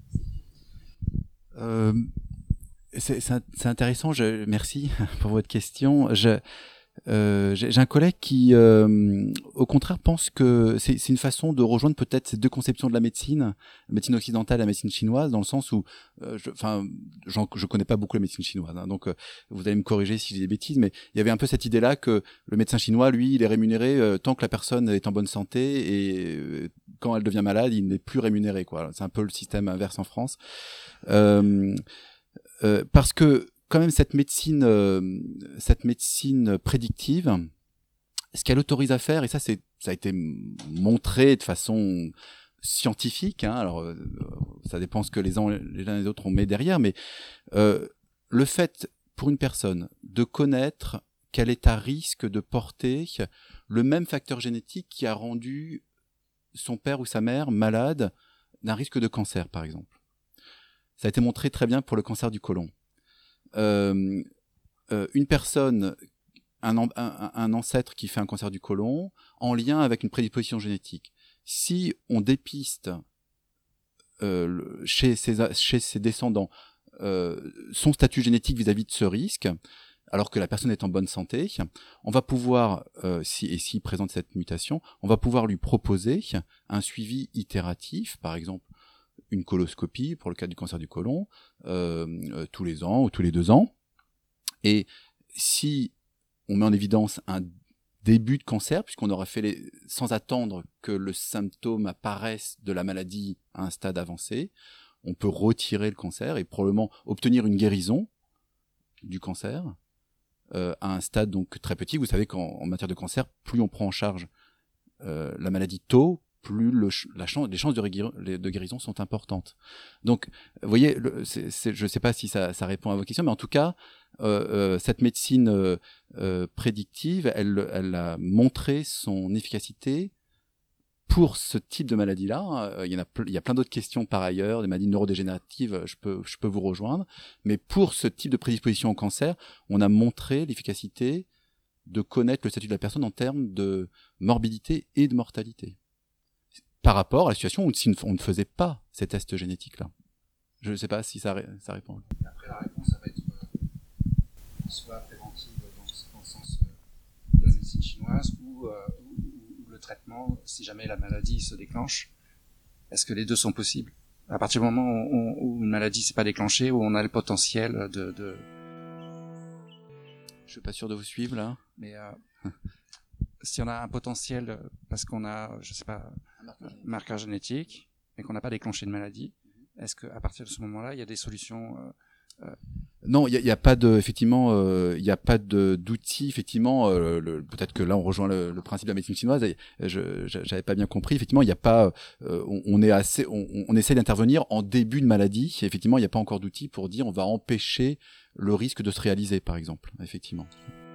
Euh, c'est, c'est, c'est intéressant, je, merci pour votre question. Je, euh, j'ai, j'ai un collègue qui, euh, au contraire, pense que c'est, c'est une façon de rejoindre peut-être ces deux conceptions de la médecine, la médecine occidentale et la médecine chinoise, dans le sens où, euh, je, enfin, je connais pas beaucoup la médecine chinoise, hein, donc euh, vous allez me corriger si j'ai des bêtises, mais il y avait un peu cette idée-là que le médecin chinois, lui, il est rémunéré euh, tant que la personne est en bonne santé, et euh, quand elle devient malade, il n'est plus rémunéré, quoi. C'est un peu le système inverse en France, euh, euh, parce que quand même cette médecine, euh, cette médecine prédictive, ce qu'elle autorise à faire, et ça c'est, ça a été montré de façon scientifique, hein, alors euh, ça dépend ce que les uns, les uns et les autres on met derrière, mais euh, le fait pour une personne de connaître qu'elle est à risque de porter le même facteur génétique qui a rendu son père ou sa mère malade d'un risque de cancer, par exemple. Ça a été montré très bien pour le cancer du côlon. Euh, euh, une personne, un, un, un ancêtre qui fait un cancer du côlon, en lien avec une prédisposition génétique. Si on dépiste euh, chez, ses, chez ses descendants euh, son statut génétique vis-à-vis de ce risque, alors que la personne est en bonne santé, on va pouvoir, euh, si, et s'il présente cette mutation, on va pouvoir lui proposer un suivi itératif, par exemple une coloscopie pour le cas du cancer du côlon, euh, euh, tous les ans ou tous les deux ans. Et si on met en évidence un début de cancer, puisqu'on aura fait les, sans attendre que le symptôme apparaisse de la maladie à un stade avancé, on peut retirer le cancer et probablement obtenir une guérison du cancer euh, à un stade donc très petit. Vous savez qu'en en matière de cancer, plus on prend en charge euh, la maladie tôt, plus le, la chance, les chances de, régui- de guérison sont importantes. Donc, vous voyez, le, c'est, c'est, je ne sais pas si ça, ça répond à vos questions, mais en tout cas, euh, euh, cette médecine euh, euh, prédictive, elle, elle a montré son efficacité pour ce type de maladie-là. Euh, il y en a, il y a plein d'autres questions par ailleurs, des maladies neurodégénératives, je peux, je peux vous rejoindre, mais pour ce type de prédisposition au cancer, on a montré l'efficacité de connaître le statut de la personne en termes de morbidité et de mortalité, par rapport à la situation où on ne faisait pas ces tests génétiques-là. Je ne sais pas si ça, ça répond. Et après, la réponse, ça va être euh, soit préventive dans, dans le sens euh, de la médecine chinoise, ou, euh, ou, ou le traitement, si jamais la maladie se déclenche. Est-ce que les deux sont possibles? À partir du moment où, on, où une maladie ne s'est pas déclenchée, où on a le potentiel de... de... Je suis pas sûr de vous suivre, là. Mais... Euh, si on a un potentiel parce qu'on a, je sais pas, un marqueur, un marqueur génétique, mais qu'on n'a pas déclenché de maladie, est-ce qu'à partir de ce moment-là, il y a des solutions euh, euh... Non, il y, y a pas de, effectivement, il euh, y a pas de d'outils, effectivement. Euh, le, peut-être que là, on rejoint le, le principe de la médecine chinoise. Et je, j'avais pas bien compris. Effectivement, il y a pas, euh, on, on est assez, on, on essaie d'intervenir en début de maladie. Et effectivement, il n'y a pas encore d'outils pour dire on va empêcher le risque de se réaliser, par exemple. Effectivement.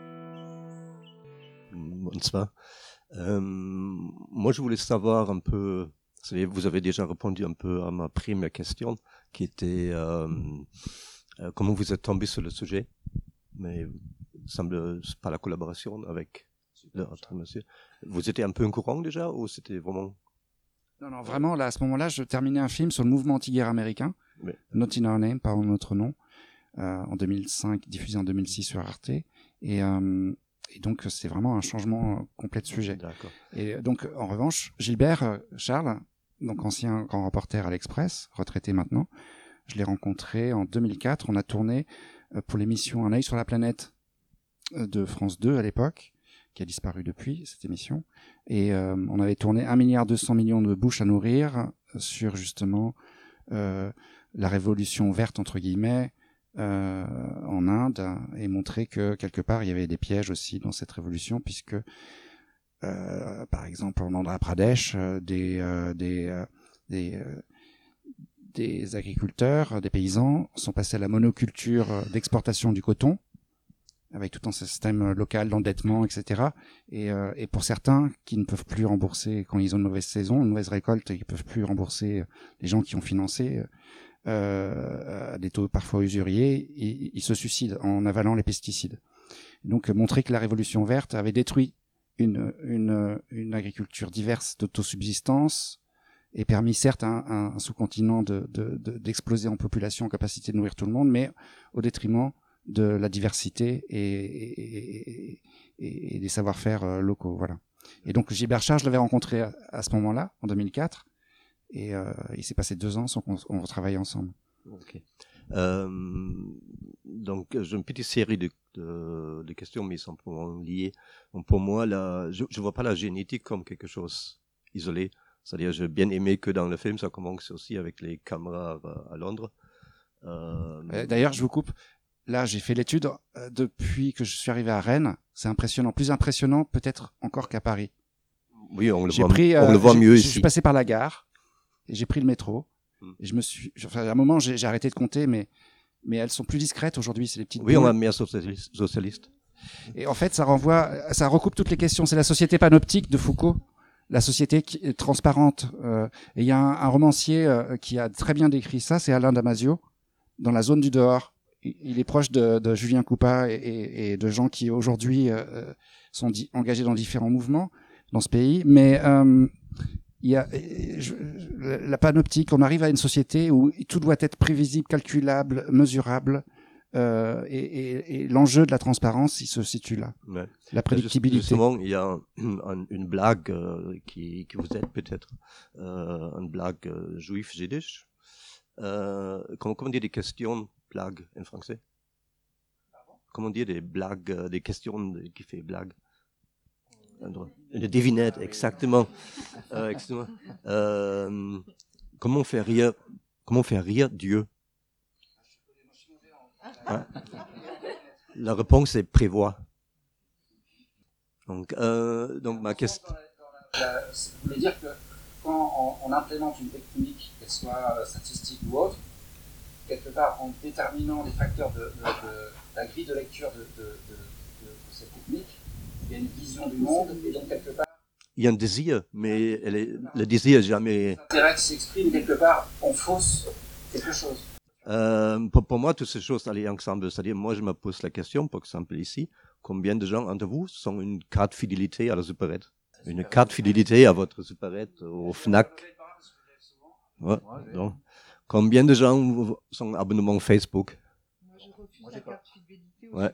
Bonsoir. Euh, moi, je voulais savoir un peu, vous avez déjà répondu un peu à ma première question, qui était euh, euh, comment vous êtes tombé sur le sujet, mais il semble pas la collaboration avec l'autre monsieur. Vous étiez un peu au courant déjà, ou c'était vraiment... Non, non, vraiment, là, à ce moment-là, je terminais un film sur le mouvement anti-guerre américain, mais... Not in Our Name, par notre nom, euh, en deux mille cinq, diffusé en deux mille six sur Arte, et... Euh, Et donc, c'est vraiment un changement complet de sujet. D'accord. Et donc, en revanche, Gilbert Charles, donc ancien grand reporter à l'Express, retraité maintenant, je l'ai rencontré en deux mille quatre. On a tourné pour l'émission Un œil sur la planète de France deux à l'époque, qui a disparu depuis, cette émission. Et euh, on avait tourné un milliard deux cents millions de bouches à nourrir sur justement euh, la révolution verte, entre guillemets, Euh, en Inde, et montrer que quelque part il y avait des pièges aussi dans cette révolution, puisque euh, par exemple en Andhra Pradesh, euh, des euh, des euh, des, euh, des agriculteurs, des paysans sont passés à la monoculture d'exportation du coton, avec tout un système local d'endettement, et cetera. Et, euh, et pour certains qui ne peuvent plus rembourser quand ils ont une mauvaise saison, une mauvaise récolte, ils peuvent plus rembourser les gens qui ont financé. Euh, à des taux parfois usuriers, ils, ils se suicident en avalant les pesticides. Donc montrer que la révolution verte avait détruit une, une, une agriculture diverse d'autosubsistance ait permis certes un, un, un sous-continent de, de, de, d'exploser en population, en capacité de nourrir tout le monde, mais au détriment de la diversité et, et, et, et des savoir-faire euh, locaux. Voilà. Et donc Gilbert Charles, je l'avais rencontré à, à ce moment-là, en deux mille quatre, et euh, il s'est passé deux ans sans qu'on on retravaille ensemble. Ok. Euh, donc j'ai une petite série de, de, de questions, mais simplement liées. Donc, pour moi, la, je ne vois pas la génétique comme quelque chose isolé. C'est-à-dire, j'ai bien aimé que dans le film, ça commence aussi avec les caméras à, à Londres. Euh... D'ailleurs, je vous coupe. Là, j'ai fait l'étude euh, depuis que je suis arrivé à Rennes. C'est impressionnant, plus impressionnant peut-être encore qu'à Paris. Oui, on le j'ai voit, pris, on euh, le voit mieux je, ici. Je suis passé par la gare et j'ai pris le métro. Mm. Et je me suis, enfin, à un moment, j'ai, j'ai arrêté de compter, mais mais elles sont plus discrètes aujourd'hui. C'est les petites. Oui, boules. on a mis un socialiste, socialiste. Et en fait, ça renvoie, ça recoupe toutes les questions. C'est la société panoptique de Foucault, la société qui est transparente. Euh, et il y a un, un romancier euh, qui a très bien décrit ça, c'est Alain Damasio, dans La zone du dehors. Il est proche de, de Julien Coupat et, et, et de gens qui aujourd'hui euh, sont di- engagés dans différents mouvements dans ce pays. Mais euh, il y a je, la panoptique. On arrive à une société où tout doit être prévisible, calculable, mesurable. Euh, et, et, et l'enjeu de la transparence, il se situe là. Ouais. La prédictibilité. Justement, il y a un, un, une blague euh, qui, qui vous aide peut-être, euh, une blague euh, juif jiddisch. Euh, comment, comment dire des questions, blagues en français? Comment dire des blagues, euh, des questions de, qui fait blague? Une devinette, exactement. Euh, exactement. Euh, comment faire rire, comment faire rire Dieu? Hein? La réponse est prévoit. Donc, euh, donc ma question. Vous voulez dire que quand on, on implémente une technique, qu'elle soit statistique ou autre, quelque part en déterminant les facteurs de, de, de la grille de lecture de, de, de, de, de cette technique, il y a une vision du monde et donc quelque part. Il y a un désir, mais elle est, le désir jamais. L'intérêt qui s'exprime quelque part, on fausse quelque chose. Euh, pour, pour moi, toutes ces choses allaient ensemble. C'est-à-dire, moi, je me pose la question, par exemple ici, combien de gens entre vous sont une carte fidélité à la supérette? Une carte fidélité à votre supérette, au Fnac. Ouais, donc, combien de gens sont abonnement Facebook? Moi, je refuse la carte fidélité au ouais.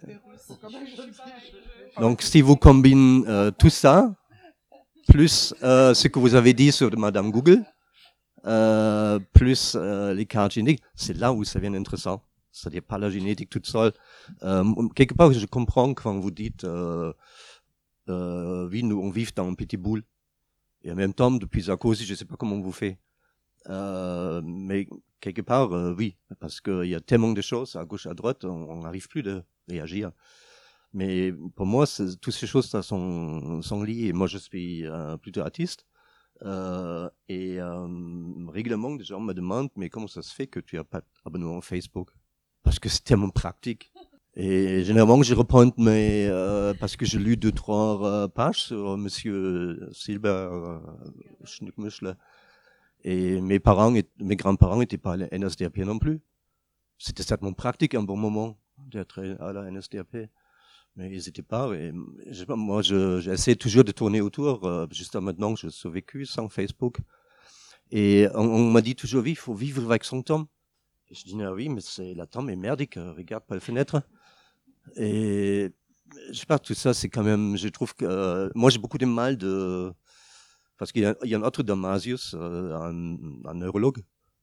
Super. Donc, si vous combinez euh, tout ça, plus euh, ce que vous avez dit sur Madame Google, Euh, plus euh, les cartes génétiques, c'est là où ça devient intéressant. C'est-à-dire pas la génétique toute seule. Euh, quelque part, je comprends quand vous dites, euh, euh, oui, nous on vit dans une petite boule. Et en même temps, depuis Sarkozy, je sais pas comment vous faites. Euh, mais quelque part, euh, oui, parce qu'il y a tellement de choses à gauche, à droite, on n'arrive plus de réagir. Mais pour moi, toutes ces choses, ça sont, sont liées. Moi, je suis euh, plutôt artiste. Euh, et euh, régulièrement, des gens me demandent, mais comment ça se fait que tu n'as pas d'abonnement Facebook? Parce que c'est tellement pratique. Et généralement, je réponds, mais euh, parce que j'ai lu deux, trois euh, pages sur Monsieur Silber euh, Schnickmuschler. Et mes parents, et, mes grands-parents n'étaient pas à la N S D A P non plus. C'était certainement pratique un bon moment d'être à la N S D A P. Mais ils n'étaient pas. Et je sais pas, moi, je, j'essaie toujours de tourner autour. Euh, juste maintenant, je suis vécu sans Facebook. Et on, on m'a dit toujours, oui, il faut vivre avec son temps. Et je dis, ah oui, mais c'est, la temps est merdique. Regarde par la fenêtre. Et je sais pas, tout ça, c'est quand même, je trouve que, euh, moi, j'ai beaucoup de mal de, parce qu'il y a, il y a un autre Damasius, euh, un, un neurologue.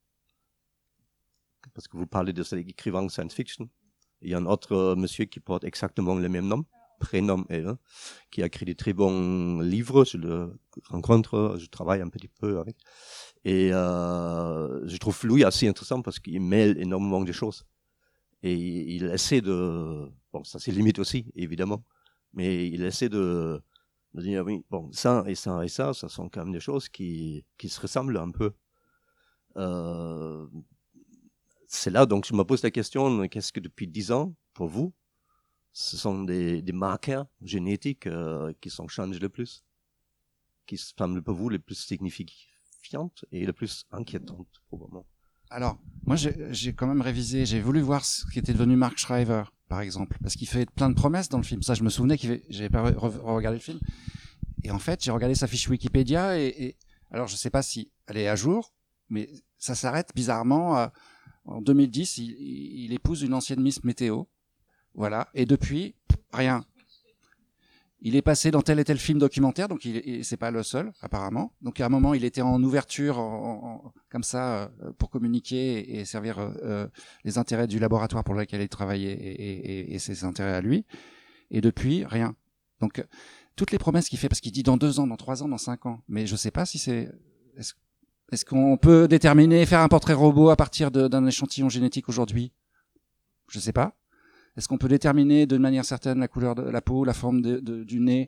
Parce que vous parlez de cet écrivain science-fiction. Il y a un autre euh, monsieur qui porte exactement le même nom, prénom et hein, qui a écrit des très bons livres. Je le rencontre, je travaille un petit peu avec. Et euh, je trouve lui assez intéressant parce qu'il mêle énormément de choses. Et il essaie de... Bon, ça c'est limite aussi, évidemment. Mais il essaie de, de dire, oui, bon, ça et ça et ça, ça sont quand même des choses qui, qui se ressemblent un peu. Euh, C'est là, donc, je me pose la question, qu'est-ce que depuis dix ans, pour vous, ce sont des, des marqueurs génétiques euh, qui sont changés le plus, qui semblent pour vous les plus signifiantes et les plus inquiétantes, probablement? Alors, moi, j'ai, j'ai quand même révisé, j'ai voulu voir ce qui était devenu Mark Shriver, par exemple, parce qu'il fait plein de promesses dans le film. Ça, je me souvenais qu'il fait, j'avais pas re- regardé le film. et en fait, j'ai regardé sa fiche Wikipédia et, et alors je sais pas si elle est à jour, mais ça s'arrête bizarrement à, en deux mille dix. Il, il épouse une ancienne Miss Météo, voilà. Et depuis, rien. Il est passé dans tel et tel film documentaire, donc il, il c'est pas le seul apparemment. Donc à un moment, il était en ouverture, en, en, comme ça, euh, pour communiquer et, et servir euh, les intérêts du laboratoire pour lequel il travaillait et, et, et ses intérêts à lui. Et depuis, rien. Donc euh, toutes les promesses qu'il fait, parce qu'il dit dans deux ans, dans trois ans, dans cinq ans, mais je sais pas si c'est. Est-ce, est-ce qu'on peut déterminer, faire un portrait robot à partir de, d'un échantillon génétique aujourd'hui? Je sais pas. Est-ce qu'on peut déterminer de manière certaine la couleur de la peau, la forme de, de, du nez?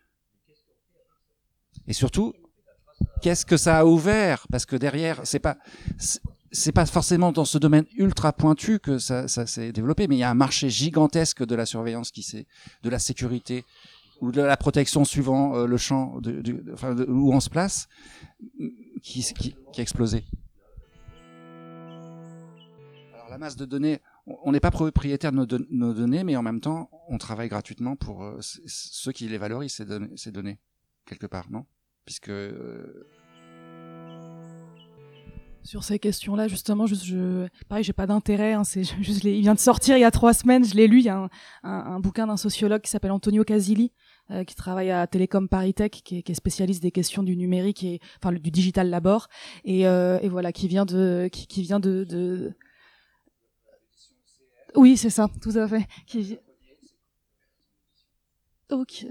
Et surtout, qu'est-ce que ça a ouvert? Parce que derrière, c'est pas, c'est, c'est pas forcément dans ce domaine ultra pointu que ça, ça s'est développé, mais il y a un marché gigantesque de la surveillance qui s'est, de la sécurité ou de la protection suivant euh, le champ de, de, de, enfin, de, où on se place, qui, qui, qui a explosé. Alors la masse de données. On n'est pas propriétaire de nos, de nos données, mais en même temps, on travaille gratuitement pour euh, c- ceux qui les valorisent, ces données, ces données quelque part, non? Puisque... Euh... Sur ces questions-là, justement, je, je, pareil, j'ai pas d'intérêt. Hein, c'est juste, il vient de sortir il y a trois semaines. Je l'ai lu. Il y a un, un, un bouquin d'un sociologue qui s'appelle Antonio Casilli, euh, qui travaille à Télécom Paris Tech, qui est, qui est spécialiste des questions du numérique et enfin du digital labor, et, euh, et voilà, qui vient de, qui, qui vient de, de Oui, c'est ça, tout à fait. Qui... Ok.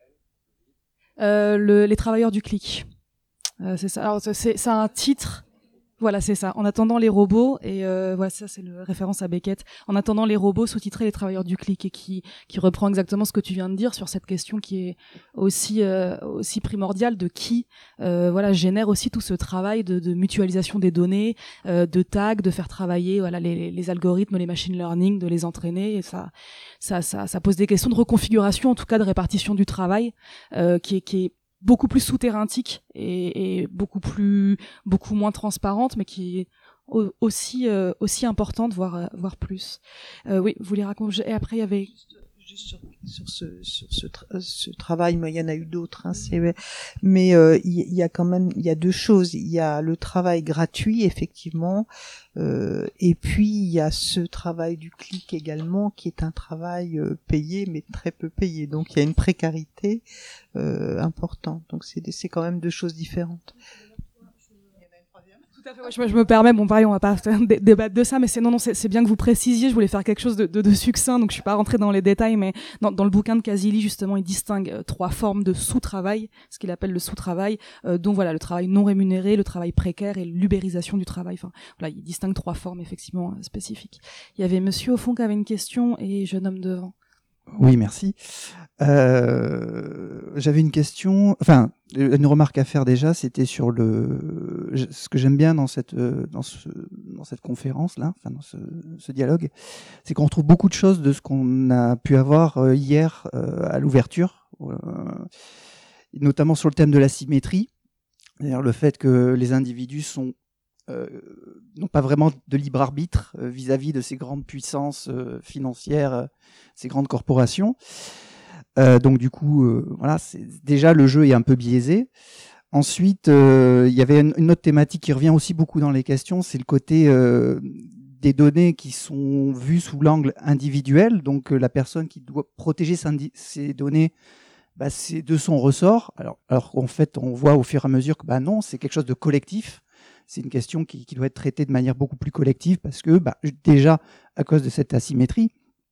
Euh, le, les travailleurs du clic. Euh, c'est ça. Alors c'est, c'est un titre. Voilà, c'est ça. En attendant les robots, et euh, voilà, ça c'est le référence à Beckett. En attendant les robots, sous-titré les travailleurs du clic, et qui qui reprend exactement ce que tu viens de dire sur cette question qui est aussi euh, aussi primordiale de qui euh, voilà génère aussi tout ce travail de, de mutualisation des données, euh, de tags, de faire travailler voilà les, les algorithmes, les machine learning, de les entraîner. Et ça ça ça ça pose des questions de reconfiguration, en tout cas de répartition du travail, euh, qui est qui est beaucoup plus souterraintique et, et beaucoup plus beaucoup moins transparente, mais qui est aussi euh, aussi importante, voire voire plus. Euh, oui, vous les racontez. Et après il y avait juste sur, sur ce sur ce, tra- ce travail, mais il y en a eu d'autres. Hein, c'est mais euh, il y, y a quand même il y a deux choses. Il y a le travail gratuit effectivement, euh, et puis il y a ce travail du clic également qui est un travail euh, payé mais très peu payé. Donc il y a une précarité euh, importante. Donc c'est c'est quand même deux choses différentes. Tout à fait, ouais, je, je me permets, bon pareil, on va pas dé- débattre de ça, mais c'est non, non, c'est, c'est bien que vous précisiez. Je voulais faire quelque chose de, de, de succinct, donc je suis pas rentrée dans les détails, mais dans, dans le bouquin de Casilli, justement, il distingue euh, trois formes de sous-travail, ce qu'il appelle le sous-travail, euh, dont voilà le travail non rémunéré, le travail précaire et l'ubérisation du travail. Enfin, voilà, il distingue trois formes effectivement euh, spécifiques. Il y avait Monsieur au fond qui avait une question et jeune homme devant. Oui, merci. Euh, j'avais une question, enfin, une remarque à faire déjà, c'était sur le, ce que j'aime bien dans cette, dans ce, dans cette conférence là, enfin dans ce, ce dialogue, c'est qu'on retrouve beaucoup de choses de ce qu'on a pu avoir hier à l'ouverture, notamment sur le thème de la symétrie, c'est-à-dire le fait que les individus sont Euh, n'ont pas vraiment de libre arbitre euh, vis-à-vis de ces grandes puissances euh, financières, euh, ces grandes corporations. Euh, donc du coup, euh, voilà, c'est, déjà le jeu est un peu biaisé. Ensuite, euh, il y avait une, une autre thématique qui revient aussi beaucoup dans les questions, c'est le côté euh, des données qui sont vues sous l'angle individuel. Donc euh, la personne qui doit protéger ses, ses données, bah, c'est de son ressort. Alors, alors qu'en fait, on voit au fur et à mesure que bah non, c'est quelque chose de collectif. C'est une question qui, qui doit être traitée de manière beaucoup plus collective parce que bah, déjà à cause de cette asymétrie.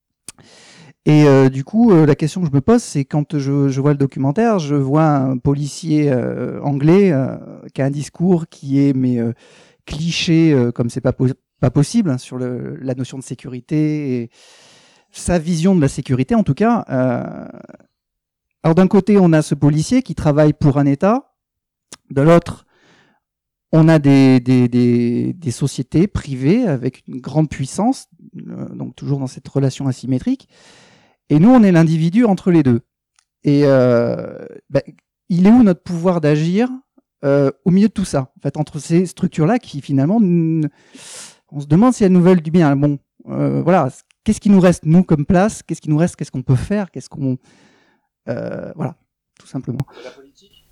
Et euh, du coup, euh, la question que je me pose, c'est quand je, je vois le documentaire, je vois un policier euh, anglais euh, qui a un discours qui est mais euh, cliché euh, comme c'est pas po- pas possible hein, sur le, la notion de sécurité et sa vision de la sécurité en tout cas. Euh... Alors d'un côté, on a ce policier qui travaille pour un État, de l'autre on a des, des, des, des sociétés privées avec une grande puissance, euh, donc toujours dans cette relation asymétrique. Et nous, on est l'individu entre les deux. Et euh, bah, il est où notre pouvoir d'agir euh, au milieu de tout ça, en fait, entre ces structures-là qui finalement, on se demande si elles nous veulent du bien. Bon, euh, voilà, qu'est-ce qui nous reste nous comme place ? Qu'est-ce qui nous reste ? Qu'est-ce qu'on peut faire ? Qu'est-ce qu'on euh, voilà. tout simplement. De la politique?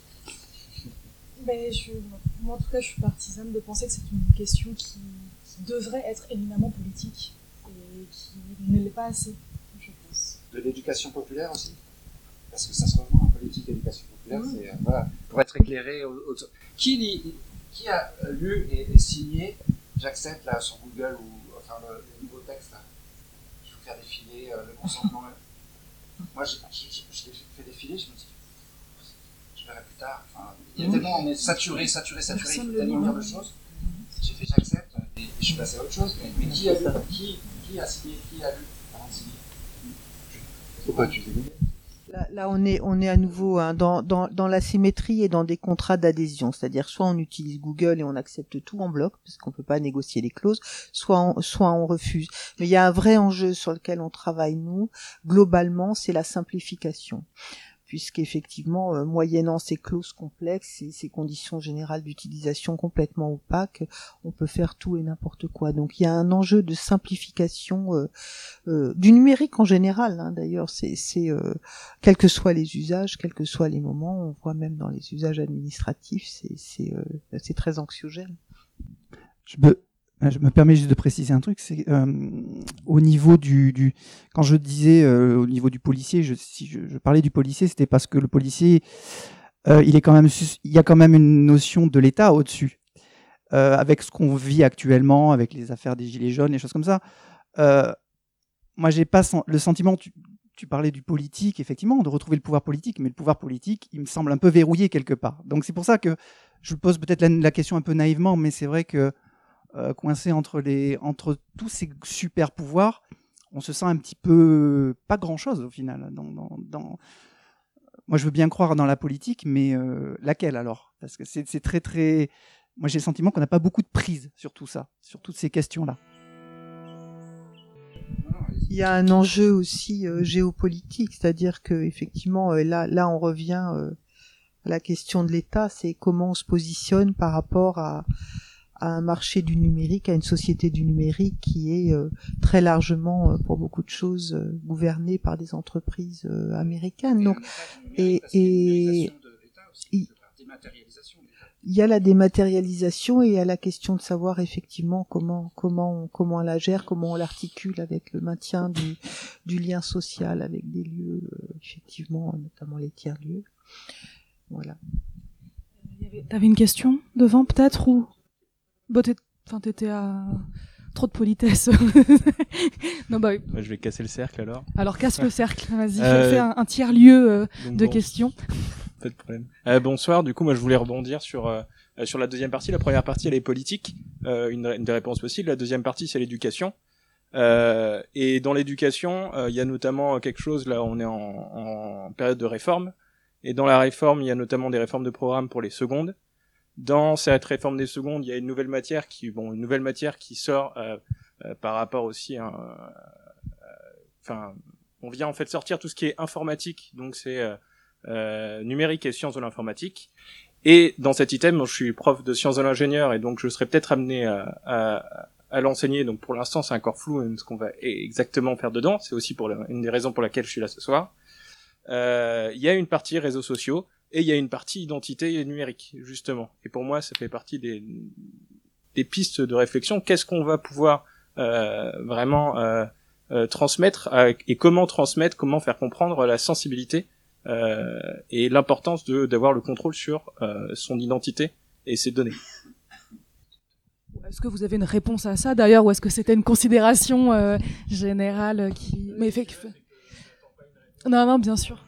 Mais je, moi, en tout cas, je suis partisane de penser que c'est une question qui, qui devrait être éminemment politique et qui ne l'est pas assez, je pense. De l'éducation populaire aussi? Parce que ça se rejoint en politique d'éducation populaire, mmh. c'est, euh, voilà, pour être éclairé. Au, au... Qui, lit, qui a lu et, et signé, j'accepte là sur Google, ou enfin le, le nouveau texte, là, je vais faire défiler euh, le consentement. Moi, je, je, je, je l'ai fait défiler, je me dis, je verrai plus tard. Enfin, il y a tellement, on est saturé, saturé, saturé, il faut tellement dire de choses. J'ai fait j'accepte, et, et je suis passé à autre chose. Mais, mais qui a lu, qui, qui a signé, qui a lu avant de signer? Faut pas utiliser Google. Là, là, on est, on est à nouveau hein, dans, dans, dans la symétrie et dans des contrats d'adhésion. C'est-à-dire, soit on utilise Google et on accepte tout en bloc, parce qu'on peut pas négocier les clauses, soit on, soit on refuse. Mais il y a un vrai enjeu sur lequel on travaille, nous, globalement, c'est la simplification. Puisqu'effectivement, euh, moyennant ces clauses complexes et ces conditions générales d'utilisation complètement opaques, on peut faire tout et n'importe quoi. Donc il y a un enjeu de simplification euh, euh, du numérique en général. Hein, d'ailleurs, c'est, c'est euh, quels que soient les usages, quels que soient les moments, on voit même dans les usages administratifs, c'est, c'est, euh, c'est très anxiogène. Je me, je me permets juste de préciser un truc, c'est euh, au niveau du, du quand je disais euh, au niveau du policier, je, si je, je parlais du policier, c'était parce que le policier, euh, il est quand même, il y a quand même une notion de l'État au-dessus, euh, avec ce qu'on vit actuellement, avec les affaires des gilets jaunes, les choses comme ça. Euh, moi, j'ai pas le sentiment. Tu, tu parlais du politique, effectivement, de retrouver le pouvoir politique, mais le pouvoir politique, il me semble un peu verrouillé quelque part. Donc c'est pour ça que je pose peut-être la, la question un peu naïvement, mais c'est vrai que Euh, coincé entre, les, entre tous ces super pouvoirs, on se sent un petit peu pas grand-chose au final. Dans, dans, dans... Moi, je veux bien croire dans la politique, mais euh, laquelle alors? Parce que c'est, c'est très, très... Moi, j'ai le sentiment qu'on n'a pas beaucoup de prise sur tout ça, sur toutes ces questions-là. Il y a un enjeu aussi euh, géopolitique, c'est-à-dire que effectivement, euh, là, là, on revient euh, à la question de l'État, c'est comment on se positionne par rapport à à un marché du numérique, à une société du numérique qui est euh, très largement, euh, pour beaucoup de choses, euh, gouvernée par des entreprises euh, américaines. Donc, et et il y a la dématérialisation et il y a la question de savoir effectivement comment comment on, comment on la gère, comment on l'articule avec le maintien du du lien social avec des lieux, euh, effectivement, notamment les tiers-lieux. Voilà. T'avais une question devant peut-être ou Bon, t'es... Enfin, t'étais à trop de politesse. Non, bah oui. Ouais, je vais casser le cercle alors. Alors casse le cercle, vas-y, euh... fais un, un tiers-lieu euh, de bon, questions. Pas de problème. Euh, bonsoir, du coup, moi je voulais rebondir sur euh, sur la deuxième partie. La première partie, elle est politique, euh, une, une des réponses possibles. La deuxième partie, c'est l'éducation. Euh, et dans l'éducation, il euh, y a notamment quelque chose, là on est en, en période de réforme, et dans la réforme, il y a notamment des réformes de programme pour les secondes. Dans cette réforme des secondes, il y a une nouvelle matière qui, bon, une nouvelle matière qui sort euh, euh, par rapport aussi, enfin, euh, euh, on vient en fait sortir tout ce qui est informatique, donc c'est euh, euh, numérique et sciences de l'informatique. Et dans cet item, je suis prof de sciences de l'ingénieur et donc je serais peut-être amené à, à, à l'enseigner. Donc pour l'instant, c'est encore flou ce qu'on va exactement faire dedans. C'est aussi pour la, une des raisons pour laquelle je suis là ce soir. Euh, il y a une partie réseaux sociaux. Et il y a une partie identité numérique, justement. Et pour moi, ça fait partie des, des pistes de réflexion. Qu'est-ce qu'on va pouvoir euh, vraiment euh, euh, transmettre euh, et comment transmettre, comment faire comprendre la sensibilité euh, et l'importance de d'avoir le contrôle sur euh, son identité et ses données. Est-ce que vous avez une réponse à ça d'ailleurs, ou est-ce que c'était une considération euh, générale qui... Mais fait... Non, non, bien sûr.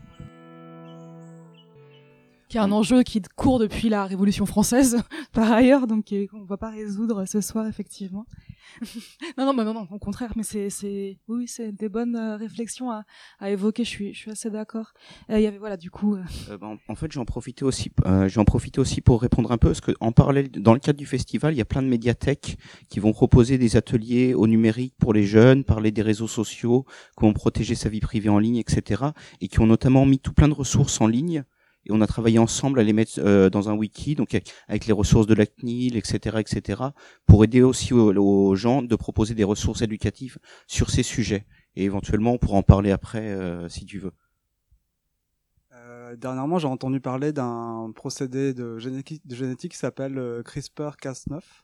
Qui est un enjeu qui court depuis la Révolution française, par ailleurs, donc on va pas résoudre ce soir, effectivement. non, non, mais non, non, au contraire, mais c'est, c'est, oui, c'est des bonnes euh, réflexions à, à évoquer. Je suis, je suis assez d'accord. Il euh, y avait, voilà, du coup. Euh... Euh, ben, en fait, j'en profitais aussi, euh, j'en profitais aussi pour répondre un peu, parce que en parallèle, dans le cadre du festival, il y a plein de médiathèques qui vont proposer des ateliers au numérique pour les jeunes, parler des réseaux sociaux, comment protéger sa vie privée en ligne, et cetera, et qui ont notamment mis tout plein de ressources en ligne. Et on a travaillé ensemble à les mettre euh, dans un wiki, donc avec les ressources de la C N I L, et cetera, et cetera, pour aider aussi aux, aux gens de proposer des ressources éducatives sur ces sujets. Et éventuellement, on pourra en parler après, euh, si tu veux. Euh, Euh, dernièrement, j'ai entendu parler d'un procédé de génétique, de génétique qui s'appelle euh, CRISPR Cas neuf,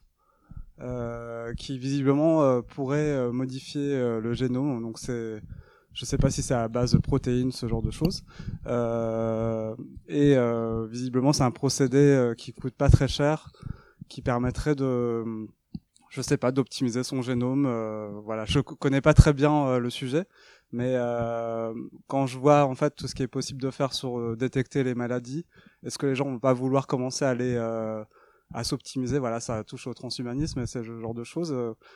euh, qui visiblement euh, pourrait euh, modifier euh, le génome. Donc c'est, je sais pas si c'est à base de protéines, ce genre de choses. Euh, et euh, visiblement, c'est un procédé euh, qui coûte pas très cher, qui permettrait de, je sais pas, d'optimiser son génome. Euh, voilà, je connais pas très bien euh, le sujet. Mais euh, quand je vois en fait tout ce qui est possible de faire sur euh, détecter les maladies, est-ce que les gens vont pas vouloir commencer à aller euh, à s'optimiser? Voilà, ça touche au transhumanisme et c'est ce genre de choses.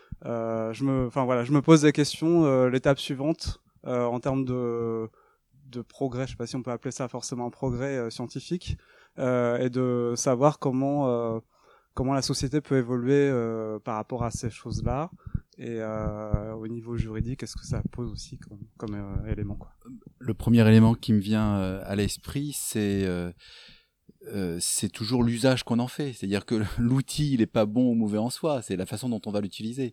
Euh, je me, enfin voilà, je me pose des questions. Euh, l'étape suivante euh, en termes de de progrès, je sais pas si on peut appeler ça forcément un progrès euh, scientifique, euh, et de savoir comment euh, comment la société peut évoluer euh, par rapport à ces choses-là. Et euh, au niveau juridique, est-ce que ça pose aussi comme, comme euh, élément, quoi? Le premier élément qui me vient euh, à l'esprit, c'est euh, euh, c'est toujours l'usage qu'on en fait. C'est-à-dire que l'outil, il est pas bon ou mauvais en soi, c'est la façon dont on va l'utiliser.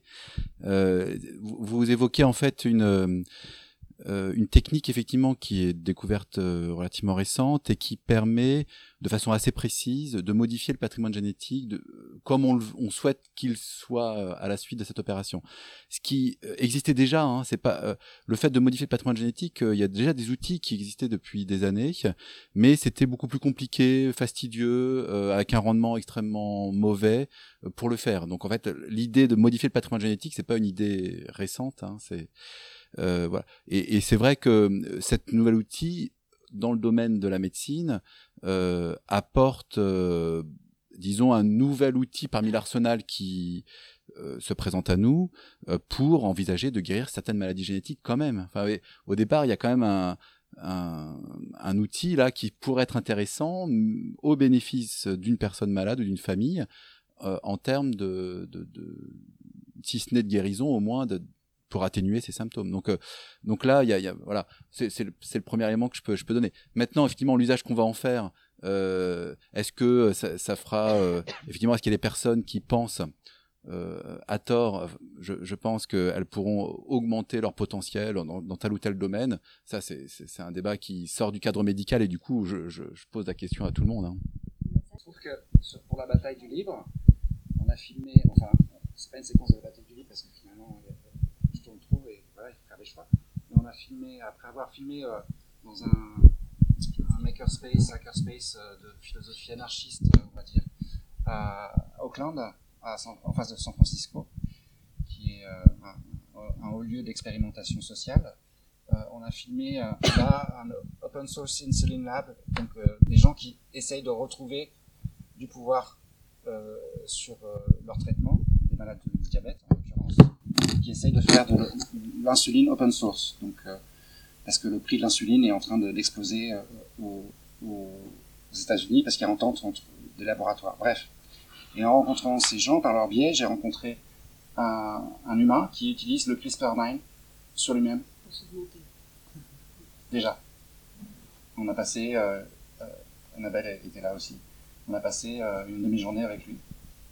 Euh, vous, vous évoquez en fait une euh, Euh, une technique effectivement qui est découverte euh, relativement récente et qui permet de façon assez précise de modifier le patrimoine génétique de, euh, comme on, le, on souhaite qu'il soit euh, à la suite de cette opération. Ce qui euh, existait déjà, hein, c'est pas euh, le fait de modifier le patrimoine génétique. Il euh, y a déjà des outils qui existaient depuis des années, mais c'était beaucoup plus compliqué, fastidieux, euh, avec un rendement extrêmement mauvais euh, pour le faire. Donc en fait, l'idée de modifier le patrimoine génétique, c'est pas une idée récente, hein, c'est Euh, voilà. Et, et c'est vrai que cette nouvel outil, dans le domaine de la médecine, euh, apporte, euh, disons, un nouvel outil parmi l'arsenal qui euh, se présente à nous euh, pour envisager de guérir certaines maladies génétiques quand même. Enfin, au départ, il y a quand même un, un, un outil là qui pourrait être intéressant au bénéfice d'une personne malade ou d'une famille euh, en termes de, de, de, si ce n'est de guérison, au moins de pour atténuer ces symptômes. Donc, euh, donc là, il y a, y a, voilà, c'est, c'est, le, c'est le premier élément que je peux, je peux donner. Maintenant, effectivement, l'usage qu'on va en faire, euh, est-ce que ça, ça fera, euh, effectivement, est-ce qu'il y a des personnes qui pensent euh, à tort, je, je pense qu'elles pourront augmenter leur potentiel dans, dans tel ou tel domaine. Ça, c'est, c'est, c'est un débat qui sort du cadre médical et du coup, je, je, je pose la question à tout le monde. Hein. Je trouve que pour la bataille du livre, on a filmé, enfin, c'est pas une séquence de la bataille du livre parce que finalement, je tourne trop et voilà, il faut faire des choix. Mais on a filmé, après avoir filmé euh, dans un, un makerspace, hackerspace euh, de philosophie anarchiste, euh, on va dire, à Auckland, à San, en face de San Francisco, qui est euh, un, un haut lieu d'expérimentation sociale. Euh, on a filmé euh, là un open source insulin lab, donc euh, des gens qui essayent de retrouver du pouvoir euh, sur euh, leur traitement, des malades de diabète en l'occurrence, qui essayent de faire de l'insuline open source, donc euh, parce que le prix de l'insuline est en train de, d'exploser euh, aux, aux États-Unis parce qu'il y a entente entre des laboratoires. Bref. Et en rencontrant ces gens par leur biais, j'ai rencontré un, un humain qui utilise le CRISPR neuf sur lui-même. Déjà. On a passé, euh, euh, Annabelle était là aussi, on a passé euh, une demi-journée avec lui.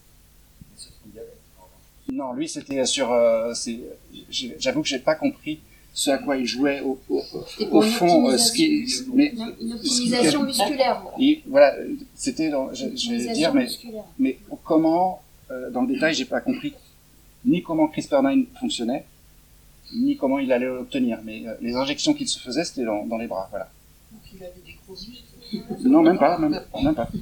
Non, lui c'était sur, euh, c'est, j'avoue que j'ai pas compris ce à quoi il jouait au, au, au fond, euh, ce qui, mais une optimisation musculaire. Et, voilà, c'était, dans, je, je vais dire, mais, mais comment, euh, dans le détail, j'ai pas compris ni comment CRISPR neuf fonctionnait, ni comment il allait l'obtenir. Mais euh, les injections qu'il se faisait, c'était dans, dans les bras, voilà. Donc il avait des gros muscles. Non, même pas, même, même pas.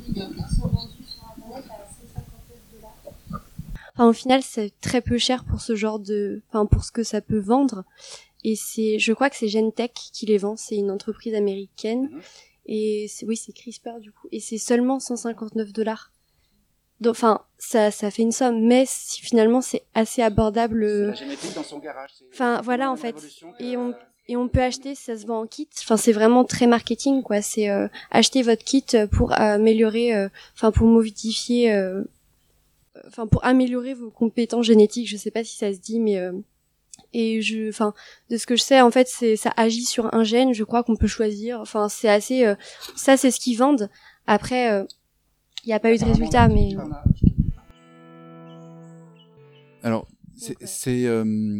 Enfin, au final, c'est très peu cher pour ce genre de, enfin, pour ce que ça peut vendre. Et c'est, je crois que c'est Gentech qui les vend. C'est une entreprise américaine. Mm-hmm. Et c'est, oui, c'est CRISPR, du coup. Et c'est seulement cent cinquante-neuf dollars. Donc, enfin, ça, ça fait une somme. Mais si, finalement, c'est assez abordable. C'est la génétique dans son garage. Enfin, voilà, en fait. Et on, et on peut acheter, ça se vend en kit. Enfin, c'est vraiment très marketing, quoi. C'est, euh, acheter votre kit pour améliorer, euh, enfin, pour modifier, euh, enfin pour améliorer vos compétences génétiques, je sais pas si ça se dit, mais euh, et je, enfin de ce que je sais en fait c'est ça agit sur un gène, je crois qu'on peut choisir, enfin c'est assez, euh, ça c'est ce qu'ils vendent. Après il euh, y a pas eu de résultat, mais alors c'est, c'est euh,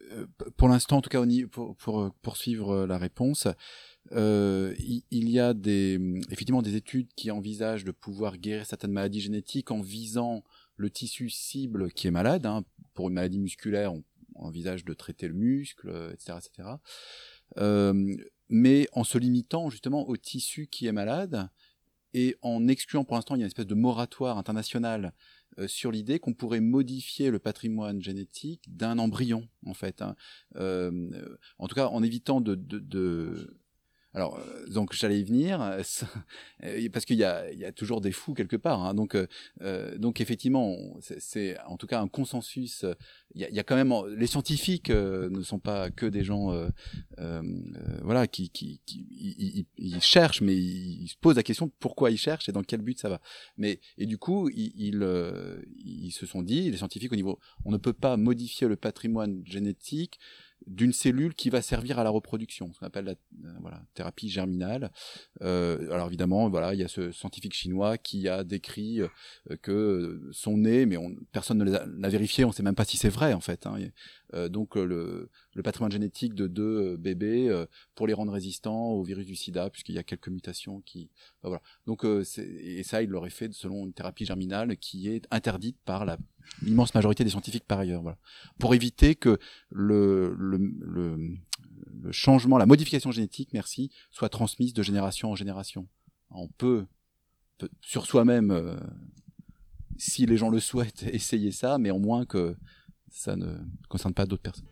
pour l'instant, en tout cas, pour, pour poursuivre la réponse, euh, il, il y a des, effectivement des études qui envisagent de pouvoir guérir certaines maladies génétiques en visant le tissu cible qui est malade. Hein. Pour une maladie musculaire, on, on envisage de traiter le muscle, et cetera, et cetera. Euh, mais en se limitant justement au tissu qui est malade et en excluant, pour l'instant, il y a une espèce de moratoire international euh, sur l'idée qu'on pourrait modifier le patrimoine génétique d'un embryon, en fait. Hein. Euh, en tout cas, en évitant de... de, de Alors, euh, donc j'allais y venir, euh, parce qu'il y a, il y a toujours des fous quelque part. Hein, donc, euh, donc effectivement, c'est, c'est en tout cas un consensus. Il y a, il y a quand même les scientifiques euh, ne sont pas que des gens, euh, euh, voilà, qui, qui, qui ils, ils, ils cherchent, mais ils, ils se posent la question de pourquoi ils cherchent et dans quel but ça va. Mais et du coup, ils, ils, euh, ils se sont dit, les scientifiques au niveau, on ne peut pas modifier le patrimoine génétique d'une cellule qui va servir à la reproduction, ce qu'on appelle la euh, voilà, thérapie germinale. Euh, alors évidemment, voilà, il y a ce scientifique chinois qui a décrit euh, que son nez, mais on, personne ne l'a, l'a vérifié, on ne sait même pas si c'est vrai en fait. Hein. Et, euh, donc euh, le, le patrimoine génétique de deux euh, bébés euh, pour les rendre résistants au virus du sida, puisqu'il y a quelques mutations qui... Ben, voilà. Donc, euh, c'est, et ça, il l'aurait fait selon une thérapie germinale qui est interdite par la l'immense majorité des scientifiques par ailleurs, voilà. Pour éviter que le, le, le, le changement, la modification génétique, merci, soit transmise de génération en génération. On peut, peut sur soi-même, euh, si les gens le souhaitent, essayer ça, mais au moins que ça ne concerne pas d'autres personnes.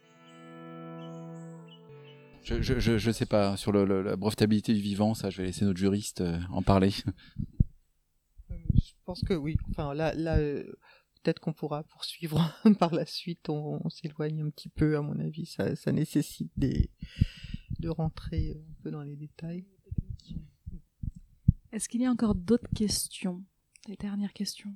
Je, je, je, je sais pas, sur le, le, la brevetabilité du vivant, ça, je vais laisser notre juriste euh, en parler. Je pense que oui, enfin là... là euh... peut-être qu'on pourra poursuivre par la suite, on, on s'éloigne un petit peu, à mon avis, ça, ça nécessite des, de rentrer un peu dans les détails. Est-ce qu'il y a encore d'autres questions? Les dernières questions?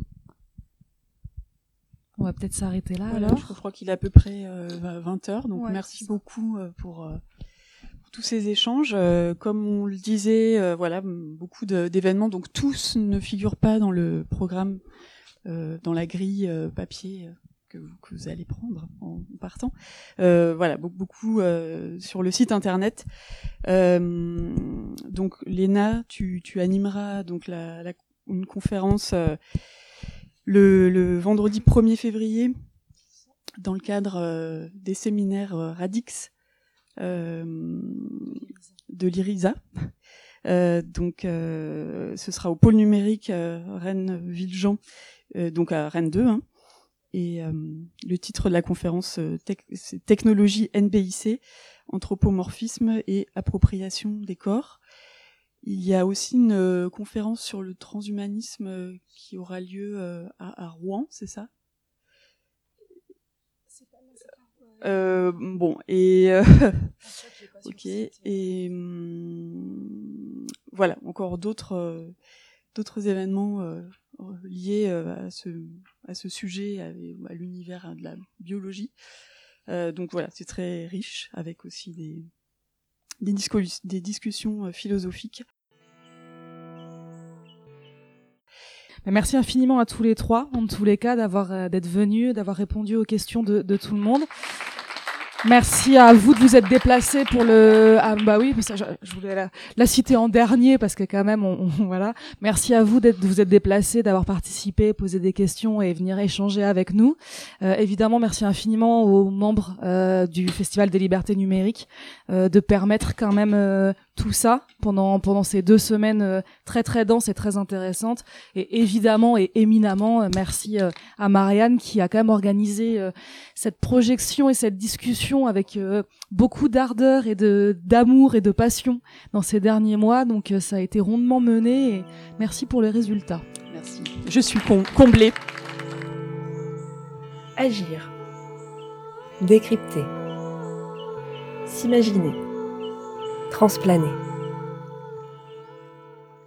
On va peut-être s'arrêter là, voilà, alors. Je crois qu'il est à peu près euh, vingt heures, donc ouais, merci beaucoup euh, pour, euh, pour tous ces échanges. Euh, comme on le disait, euh, voilà, beaucoup de, d'événements, donc tous ne figurent pas dans le programme, Euh, dans la grille euh, papier euh, que, vous, que vous allez prendre en, en partant. Euh, voilà, beaucoup, beaucoup euh, sur le site internet. Euh, donc, Léna, tu, tu animeras donc la, la, une conférence euh, le, le vendredi premier février dans le cadre euh, des séminaires euh, Radix euh, de l'IRISA. Euh, donc, euh, ce sera au pôle numérique euh, Rennes-Villejean, euh, donc à Rennes deux. Hein. Et euh, le titre de la conférence, euh, tec- c'est Technologie N B I C, anthropomorphisme et appropriation des corps. Il y a aussi une euh, conférence sur le transhumanisme euh, qui aura lieu euh, à, à Rouen, c'est ça ? Euh, bon, et euh, ok, et hum, voilà, encore d'autres euh, d'autres événements euh, liés euh, à ce à ce sujet, à, à l'univers de la biologie. Euh, donc voilà, c'est très riche, avec aussi des des, disco- des discussions philosophiques. Merci infiniment à tous les trois, en tous les cas, d'avoir euh, d'être venus, d'avoir répondu aux questions de, de tout le monde. Merci à vous de vous être déplacés pour le. Ah bah oui, mais ça, je, je voulais la, la citer en dernier parce que quand même, on, on, voilà. Merci à vous d'être, de vous être déplacés, d'avoir participé, posé des questions et venir échanger avec nous. Euh, évidemment, merci infiniment aux membres euh, du Festival des Libertés Numériques euh, de permettre quand même euh, tout ça pendant pendant ces deux semaines euh, très très denses et très intéressantes. Et évidemment et éminemment, euh, merci euh, à Marianne qui a quand même organisé euh, cette projection et cette discussion avec euh, beaucoup d'ardeur et de d'amour et de passion dans ces derniers mois. Donc euh, ça a été rondement mené et merci pour les résultats. Merci. Je suis com- comblée. Agir. Décrypter. S'imaginer. Transplaner.